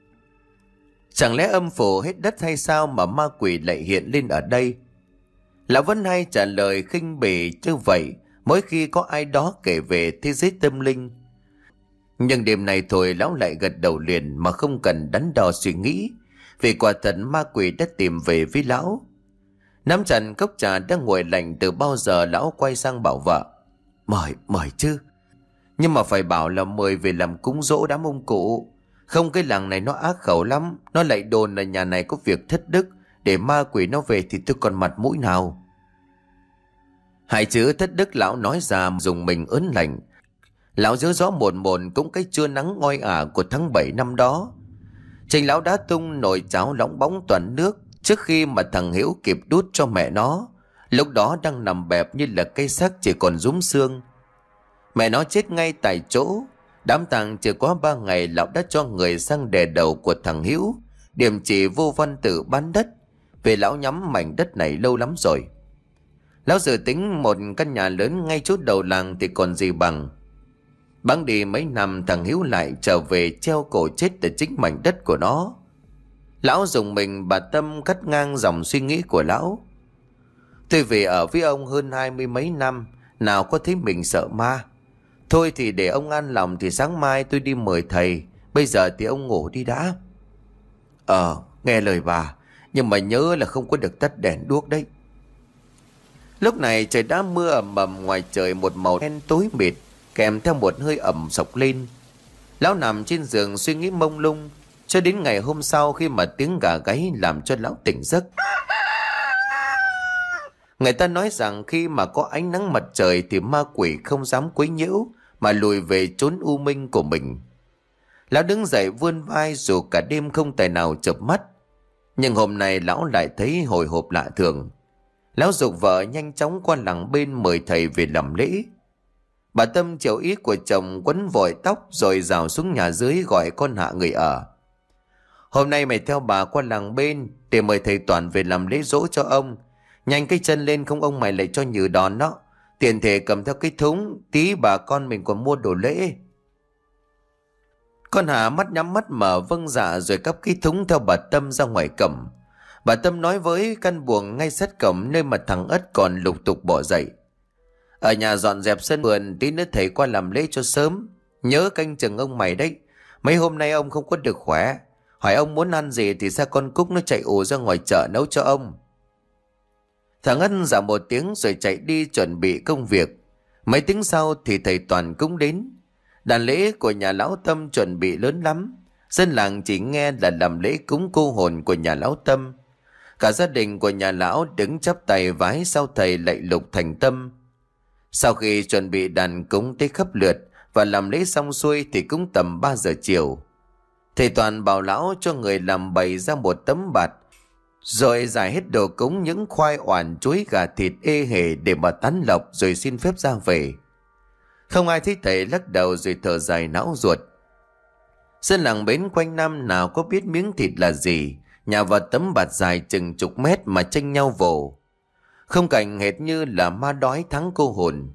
Chẳng lẽ âm phủ hết đất hay sao mà ma quỷ lại hiện lên ở đây? Lão vẫn hay trả lời khinh bỉ như vậy mỗi khi có ai đó kể về thế giới tâm linh. Nhưng đêm này thôi lão lại gật đầu liền mà không cần đắn đo suy nghĩ, vì quả thật ma quỷ đã tìm về với lão. Nắm chặt cốc trà đang nguội lạnh từ bao giờ, lão quay sang bảo vợ: Mời, mời chứ. Nhưng mà phải bảo là mời về làm cúng dỗ đám ông cụ. Không, cái làng này nó ác khẩu lắm. Nó lại đồn là nhà này có việc thất đức, để ma quỷ nó về thì tôi còn mặt mũi nào. Hai chữ thất đức lão nói ra dùng mình ớn lạnh. Lão nhớ rõ mồn mồn cũng cái trưa nắng ngoi ả của tháng bảy năm đó. Trình lão đã tung nồi cháo lóng bóng toàn nước trước khi mà thằng Hiếu kịp đút cho mẹ nó. Lúc đó đang nằm bẹp như là cây xác chỉ còn rúm xương. Mẹ nó chết ngay tại chỗ. Đám tang chưa quá ba ngày, lão đã cho người sang đè đầu của thằng Hiếu, điểm chỉ vô văn tử bán đất. Vì lão nhắm mảnh đất này lâu lắm rồi. Lão dự tính một căn nhà lớn ngay chút đầu làng thì còn gì bằng. Bẵng đi mấy năm, thằng Hiếu lại trở về treo cổ chết ở chính mảnh đất của nó. Lão dùng mình bà tâm cắt ngang dòng suy nghĩ của lão. Tôi về ở với ông hơn hai mươi mấy năm, nào có thấy mình sợ ma. Thôi thì để ông an lòng thì sáng mai tôi đi mời thầy. Bây giờ thì ông ngủ đi đã. Ờ, nghe lời bà, nhưng mà nhớ là không có được tắt đèn đuốc đấy. Lúc này trời đã mưa ầm ầm, ngoài trời một màu đen tối mịt, kèm theo một hơi ẩm sộc lên. Lão nằm trên giường suy nghĩ mông lung, cho đến ngày hôm sau khi mà tiếng gà gáy làm cho lão tỉnh giấc. Người ta nói rằng khi mà có ánh nắng mặt trời thì ma quỷ không dám quấy nhiễu, mà lùi về chốn u minh của mình. Lão đứng dậy vươn vai dù cả đêm không tài nào chợp mắt. Nhưng hôm nay lão lại thấy hồi hộp lạ thường. Lão giục vợ nhanh chóng qua làng bên mời thầy về làm lễ. Bà Tâm chịu ý của chồng, quấn vội tóc rồi rào xuống nhà dưới gọi con Hạ người ở. Hôm nay mày theo bà qua làng bên để mời thầy Toàn về làm lễ dỗ cho ông. Nhanh cái chân lên, không ông mày lại cho nhừ đòn đó. Tiền thể cầm theo cái thúng, tí bà con mình còn mua đồ lễ. Con Hà mắt nhắm mắt mở vâng dạ rồi cắp cái thúng theo bà Tâm ra ngoài cổng. Bà Tâm nói với căn buồng ngay sát cổng, nơi mà thằng Ất còn lục tục bỏ dậy: Ở nhà dọn dẹp sân vườn, tí nữa thầy qua làm lễ cho sớm. Nhớ canh chừng ông mày đấy. Mấy hôm nay ông không có được khỏe. Hỏi ông muốn ăn gì thì sao con Cúc nó chạy ù ra ngoài chợ nấu cho ông. Thằng Ân dạ một tiếng rồi chạy đi chuẩn bị công việc. Mấy tiếng sau thì thầy Toàn cũng đến. Đàn lễ của nhà lão Tâm chuẩn bị lớn lắm. Dân làng chỉ nghe là làm lễ cúng cô hồn của nhà lão Tâm. Cả gia đình của nhà lão đứng chắp tay vái sau thầy lạy lục thành tâm. Sau khi chuẩn bị đàn cúng tới khắp lượt và làm lễ xong xuôi thì cũng tầm ba giờ chiều. Thầy Toàn bảo lão cho người làm bày ra một tấm bạt, rồi giải hết đồ cúng những khoai oản chuối gà thịt ê hề để mà tán lộc, rồi xin phép ra về. Không ai thấy thầy, lắc đầu rồi thở dài não ruột. Dân làng bến quanh năm nào có biết miếng thịt là gì, nhà vào tấm bạt dài chừng chục mét mà tranh nhau vồ. Không cảnh hệt như là ma đói thắng cô hồn.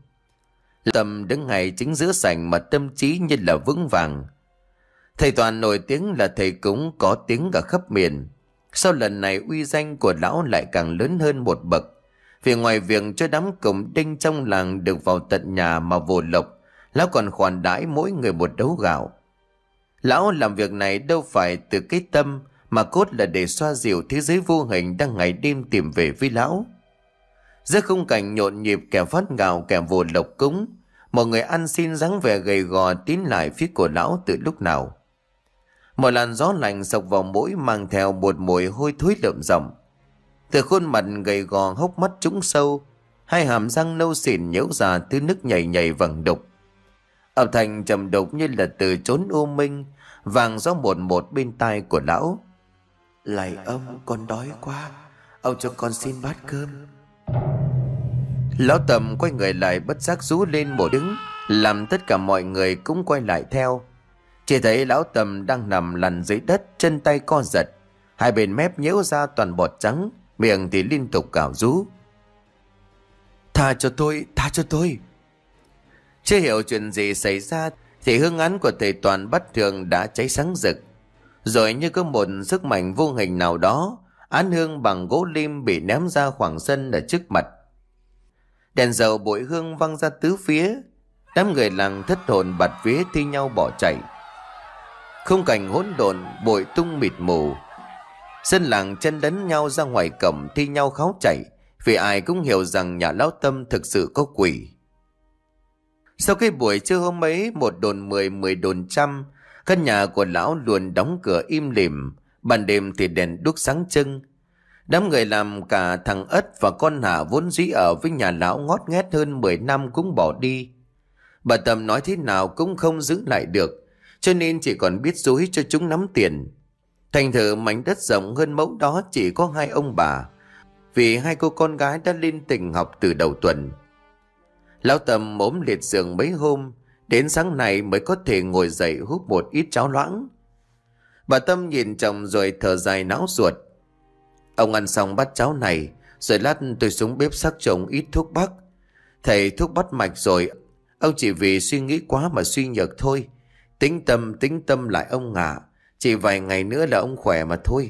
Tâm đứng ngay chính giữa sảnh mà tâm trí như là vững vàng. Thầy Toàn nổi tiếng là thầy cúng có tiếng cả khắp miền. Sau lần này uy danh của lão lại càng lớn hơn một bậc. Vì ngoài việc cho đám cổng đinh trong làng được vào tận nhà mà vồ lộc, lão còn khoản đãi mỗi người một đấu gạo. Lão làm việc này đâu phải từ cái tâm, mà cốt là để xoa dịu thế giới vô hình đang ngày đêm tìm về với lão. Giữa khung cảnh nhộn nhịp, kẻ phát gạo kẻ vồ lộc cúng, một người ăn xin dáng vẻ gầy gò tiến lại phía của lão từ lúc nào. Một làn gió lạnh sộc vào mũi mang theo một mùi hôi thối lợm giọng. Từ khuôn mặt gầy gò, hốc mắt trũng sâu, hai hàm răng nâu xỉn nhễu ra thứ nước nhầy nhầy vàng đục. Âm thanh trầm đục như là từ chốn u minh vang gió một một bên tai của lão. Lạy ông, con đói quá, ông cho con xin bát cơm. Lão Tầm quay người lại bất giác rú lên một tiếng, làm tất cả mọi người cũng quay lại theo. Chỉ thấy lão Tầm đang nằm lăn dưới đất, chân tay co giật, hai bên mép nhễu ra toàn bọt trắng, miệng thì liên tục gào rú: "Tha cho tôi, tha cho tôi." Chưa hiểu chuyện gì xảy ra thì hương án của thầy Toàn bắt thường đã cháy sáng rực. Rồi như có một sức mạnh vô hình nào đó, án hương bằng gỗ lim bị ném ra khoảng sân ở trước mặt. Đèn dầu bụi hương văng ra tứ phía, đám người làng thất hồn bạt vía thi nhau bỏ chạy. Khung cảnh hỗn độn, bụi tung mịt mù. Dân làng chân đấn nhau ra ngoài cổng thi nhau kháo chạy, vì ai cũng hiểu rằng nhà lão Tâm thực sự có quỷ. Sau cái buổi trưa hôm ấy, một đồn mười, mười đồn trăm, căn nhà của lão luôn đóng cửa im lìm, ban đêm thì đèn đuốc sáng trưng. Đám người làm cả thằng Ất và con Hà vốn dĩ ở với nhà lão ngót nghét hơn mười năm cũng bỏ đi. Bà Tâm nói thế nào cũng không giữ lại được, cho nên chỉ còn biết dối cho chúng nắm tiền. Thành thử mảnh đất rộng hơn mẫu đó chỉ có hai ông bà, vì hai cô con gái đã lên tỉnh học từ đầu tuần. Lão Tâm ốm liệt giường mấy hôm, đến sáng nay mới có thể ngồi dậy húp một ít cháo loãng. Bà Tâm nhìn chồng rồi thở dài não ruột: "Ông ăn xong bát cháo này, rồi lát tôi xuống bếp sắc chồng ít thuốc bắc. Thầy thuốc bắt mạch rồi, ông chỉ vì suy nghĩ quá mà suy nhược thôi. Tĩnh tâm, tĩnh tâm lại ông ạ. Chỉ vài ngày nữa là ông khỏe mà thôi."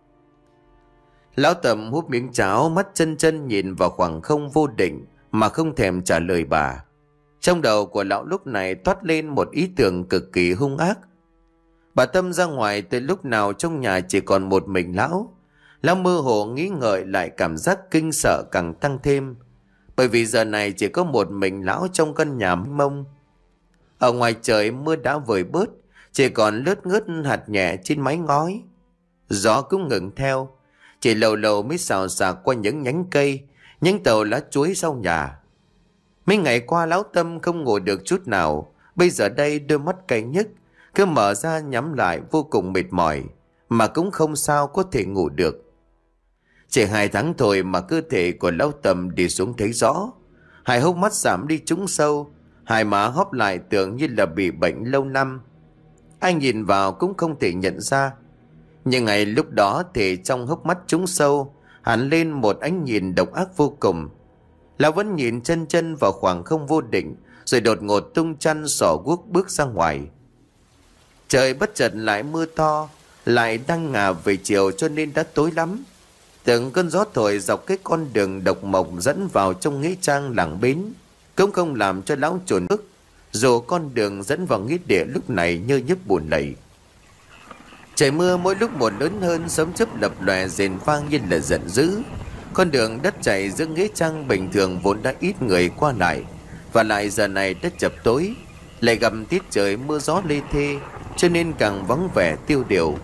Lão Tâm húp miếng cháo, mắt chân chân nhìn vào khoảng không vô định mà không thèm trả lời bà. Trong đầu của lão lúc này toát lên một ý tưởng cực kỳ hung ác. Bà Tâm ra ngoài tới lúc nào trong nhà chỉ còn một mình lão. Lão mơ hồ nghĩ ngợi lại cảm giác kinh sợ càng tăng thêm, bởi vì giờ này chỉ có một mình lão trong căn nhà mênh mông. Ở ngoài trời mưa đã vơi bớt, chỉ còn lướt ngớt hạt nhẹ trên mái ngói. Gió cũng ngừng theo, chỉ lầu lầu mới xào xạc qua những nhánh cây, những tàu lá chuối sau nhà. Mấy ngày qua lão Tâm không ngủ được chút nào, bây giờ đây đôi mắt cay nhức, cứ mở ra nhắm lại vô cùng mệt mỏi, mà cũng không sao có thể ngủ được. Chỉ hai tháng thôi mà cơ thể của lão Tâm đi xuống thấy rõ, hai hốc mắt giảm đi trũng sâu, hai má hóp lại tưởng như là bị bệnh lâu năm. Anh nhìn vào cũng không thể nhận ra, nhưng ngày lúc đó thì trong hốc mắt trũng sâu hẳn lên một ánh nhìn độc ác vô cùng. Lão vẫn nhìn chân chân vào khoảng không vô định, rồi đột ngột tung chăn xỏ guốc bước ra ngoài. Trời bất chợt lại mưa to, lại đang ngả về chiều cho nên đã tối lắm. Từng cơn gió thổi dọc cái con đường độc mộc dẫn vào trong nghĩa trang làng bến cũng không làm cho lão chồn ức, dù con đường dẫn vào nghĩa địa lúc này nhơ nhớp buồn lầy. Trời mưa mỗi lúc một lớn hơn, sấm chớp lập lòe rền vang như là giận dữ. Con đường đất chảy giữa nghĩa trang bình thường vốn đã ít người qua lại, và lại giờ này đất chập tối, lại gặp tiết trời mưa gió lê thê, cho nên càng vắng vẻ tiêu điều.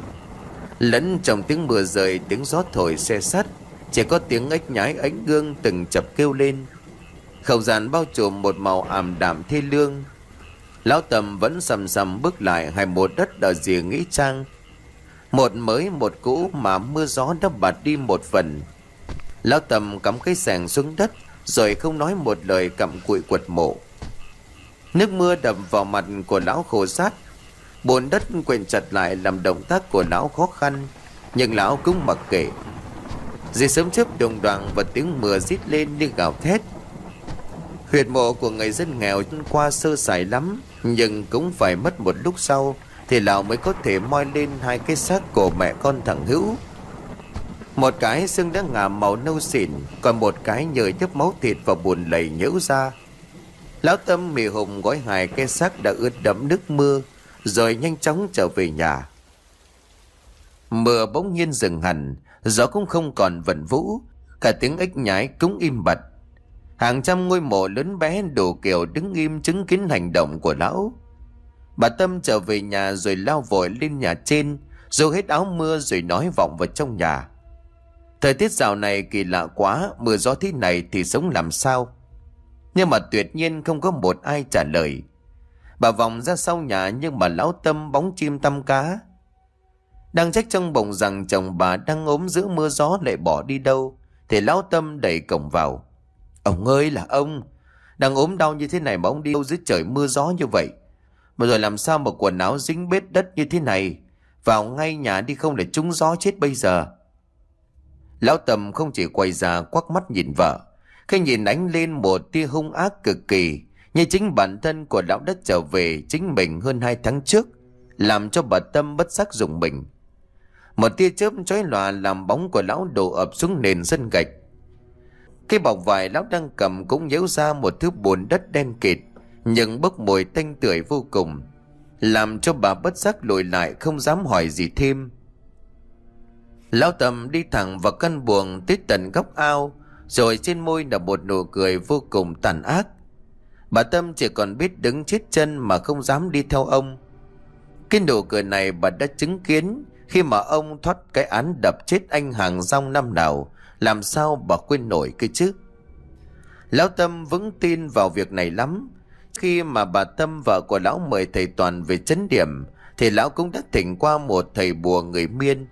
Lẫn trong tiếng mưa rơi, tiếng gió thổi xe sắt, chỉ có tiếng ếch nhái ánh gương từng chập kêu lên. Không gian bao trùm một màu ảm đạm thê lương. Lão Tâm vẫn sầm sầm bước lại hai một đất ở rìa nghĩa trang, một mới một cũ mà mưa gió đã bạt đi một phần. Lão Tâm cắm cái xẻng xuống đất, rồi không nói một lời cặm cụi quật mộ. Nước mưa đập vào mặt của lão khô sát, bùn đất quện chặt lại làm động tác của lão khó khăn, nhưng lão cũng mặc kệ. Dưới sớm chớp đồng đoàn và tiếng mưa rít lên như gào thét. Huyệt mộ của người dân nghèo qua sơ sài lắm, nhưng cũng phải mất một lúc sau thì lão mới có thể moi lên hai cái xác của mẹ con thằng Hữu. Một cái xương đã ngả màu nâu xỉn, còn một cái nhờ nhấp máu thịt và buồn lầy nhễu ra. Lão Tâm mì hùng gói hai cái xác đã ướt đẫm nước mưa, rồi nhanh chóng trở về nhà. Mưa bỗng nhiên dừng hẳn, gió cũng không còn vần vũ, cả tiếng ếch nhái cũng im bặt. Hàng trăm ngôi mộ lớn bé đủ kiểu đứng im chứng kiến hành động của lão. Bà Tâm trở về nhà rồi lao vội lên nhà trên, rồi hết áo mưa rồi nói vọng vào trong nhà: "Thời tiết dạo này kỳ lạ quá, mưa gió thế này thì sống làm sao?" Nhưng mà tuyệt nhiên không có một ai trả lời. Bà vòng ra sau nhà, nhưng mà lão Tâm bóng chim tăm cá. Đang trách trong bụng rằng chồng bà đang ốm giữa mưa gió lại bỏ đi đâu, thì lão Tâm đẩy cổng vào. Ông ơi là ông, đang ốm đau như thế này mà ông đi đâu dưới trời mưa gió như vậy? Mà rồi làm sao mà quần áo dính bết đất như thế này? Vào ngay nhà đi không để trúng gió chết bây giờ. Lão Tâm không chỉ quay ra quắc mắt nhìn vợ, khi nhìn ánh lên một tia hung ác cực kỳ, như chính bản thân của lão đã trở về chính mình hơn hai tháng trước, làm cho bà Tâm bất giác rùng mình. Một tia chớp chói lòa làm bóng của lão đổ ập xuống nền sân gạch. Cái bọc vải lão đang cầm cũng nhếu ra một thứ bùn đất đen kịt, nhưng bốc mùi tanh tưởi vô cùng, làm cho bà bất giác lùi lại không dám hỏi gì thêm. Lão Tâm đi thẳng vào căn buồng tới tận góc ao, rồi trên môi là một nụ cười vô cùng tàn ác. Bà Tâm chỉ còn biết đứng chết chân mà không dám đi theo ông. Cái nụ cười này bà đã chứng kiến khi mà ông thoát cái án đập chết anh hàng rong năm nào, làm sao bà quên nổi cái chứ. Lão Tâm vững tin vào việc này lắm. Khi mà bà Tâm vợ của lão mời thầy Toàn về chấn điểm, thì lão cũng đã thỉnh qua một thầy bùa người Miên.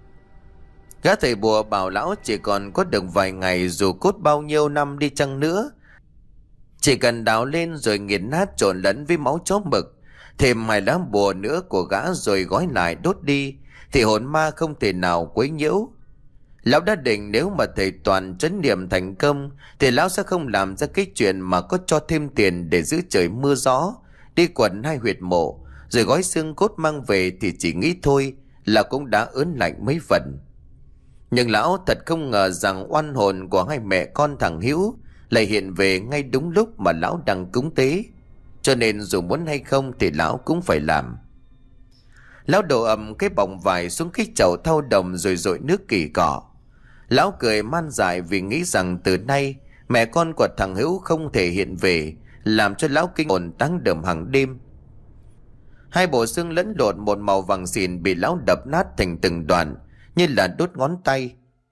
Gã thầy bùa bảo lão chỉ còn có được vài ngày, dù cốt bao nhiêu năm đi chăng nữa, chỉ cần đào lên rồi nghiền nát trộn lẫn với máu chó mực, thêm hai lá bùa nữa của gã rồi gói lại đốt đi, thì hồn ma không thể nào quấy nhiễu. Lão đã định nếu mà thầy Toàn trấn niệm thành công, thì lão sẽ không làm ra cái chuyện mà có cho thêm tiền để giữ trời mưa gió, đi quẩn hai huyệt mộ rồi gói xương cốt mang về, thì chỉ nghĩ thôi là cũng đã ớn lạnh mấy phần. Nhưng lão thật không ngờ rằng oan hồn của hai mẹ con thằng Hữu lại hiện về ngay đúng lúc mà lão đang cúng tế, cho nên dù muốn hay không thì lão cũng phải làm. Lão đổ ầm cái bọng vải xuống cái chậu thau đồng rồi dội nước kỳ cọ. Lão cười man dại vì nghĩ rằng từ nay mẹ con của thằng Hữu không thể hiện về, làm cho lão kinh hồn táng đờm hàng đêm. Hai bộ xương lẫn lộn một màu vàng xỉn bị lão đập nát thành từng đoạn như là đốt ngón tay.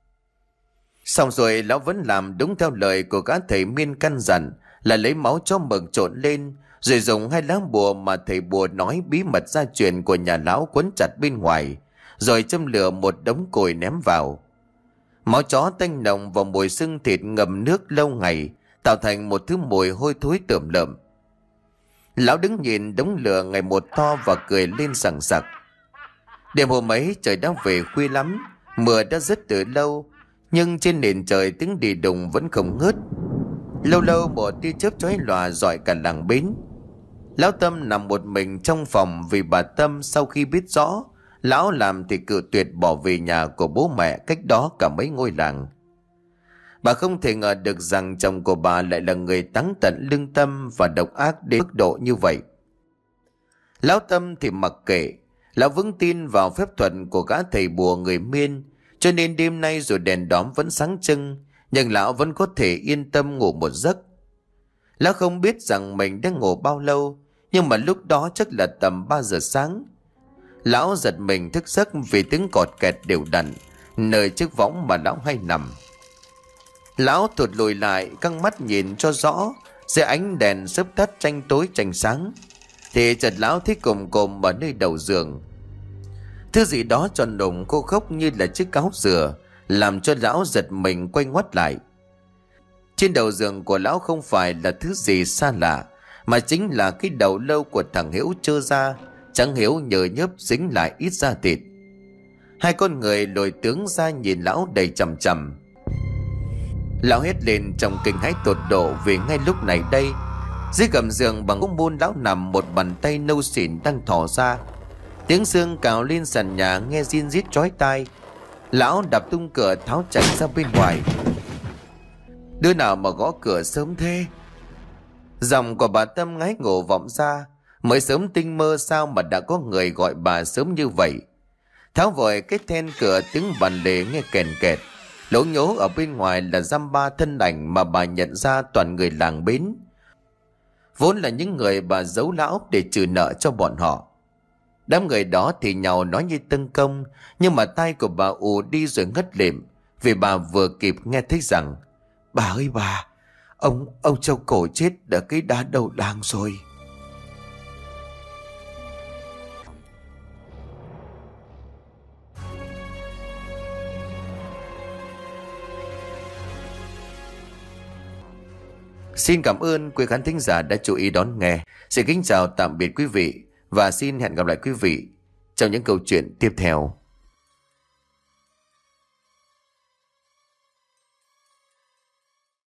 Xong rồi lão vẫn làm đúng theo lời của gã thầy Miên căn dặn, là lấy máu chó mực trộn lên, rồi dùng hai lá bùa mà thầy bùa nói bí mật gia truyền của nhà lão quấn chặt bên ngoài, rồi châm lửa một đống củi ném vào. Máu chó tanh nồng và mùi xương thịt ngầm nước lâu ngày tạo thành một thứ mùi hôi thối tởm lợm. Lão đứng nhìn đống lửa ngày một to và cười lên sảng sặc. Đêm hôm ấy trời đã về khuya lắm, mưa đã dứt từ lâu, nhưng trên nền trời tiếng đì đùng vẫn không ngớt. Lâu lâu một tia chớp chói lòa rọi cả làng Bến. Lão Tâm nằm một mình trong phòng vì bà Tâm sau khi biết rõ lão làm thì cự tuyệt bỏ về nhà của bố mẹ cách đó cả mấy ngôi làng. Bà không thể ngờ được rằng chồng của bà lại là người táng tận lương tâm và độc ác đến mức độ như vậy. Lão Tâm thì mặc kệ. Lão vững tin vào phép thuật của gã thầy bùa người Miên, cho nên đêm nay dù đèn đóm vẫn sáng trưng, nhưng lão vẫn có thể yên tâm ngủ một giấc. Lão không biết rằng mình đã ngủ bao lâu, nhưng mà lúc đó chắc là tầm ba giờ sáng. Lão giật mình thức giấc vì tiếng cọt kẹt đều đặn nơi chiếc võng mà lão hay nằm. Lão thụt lùi lại, căng mắt nhìn cho rõ dưới ánh đèn sớm tắt tranh tối tranh sáng, thì chợt lão thấy cồm cồm ở nơi đầu giường. Thứ gì đó tròn đùng khô khốc như là chiếc áo dừa, làm cho lão giật mình quay ngoắt lại. Trên đầu giường của lão không phải là thứ gì xa lạ, mà chính là cái đầu lâu của thằng Hiếu trơ ra, trắng hiếu nhờ nhớp dính lại ít da thịt. Hai con người lồi tướng ra nhìn lão đầy chằm chằm. Lão hét lên trong kinh hãi tột độ, vì ngay lúc này đây, dưới gầm giường bằng gỗ môn lão nằm một bàn tay nâu xỉn đang thò ra. Tiếng xương cào lên sàn nhà nghe rin rít chói tai. Lão đập tung cửa tháo chạy ra bên ngoài. Đứa nào mà gõ cửa sớm thế? Giọng của bà Tâm ngái ngủ vọng ra. Mới sớm tinh mơ sao mà đã có người gọi bà sớm như vậy. Tháo vội cái then cửa, tiếng bàn lề nghe kèn kẹt. Lỗ nhố ở bên ngoài là dăm ba thân ảnh mà bà nhận ra toàn người làng Bến. Vốn là những người bà giấu lão để trừ nợ cho bọn họ. Đám người đó thì nhào nói như tưng công, nhưng mà tai của bà ù đi rồi ngất lịm, vì bà vừa kịp nghe thấy rằng: "Bà ơi bà, ông ông Châu Cổ chết ở cái đá đầu làng rồi." Xin cảm ơn quý khán thính giả đã chú ý đón nghe. Xin kính chào tạm biệt quý vị và xin hẹn gặp lại quý vị trong những câu chuyện tiếp theo.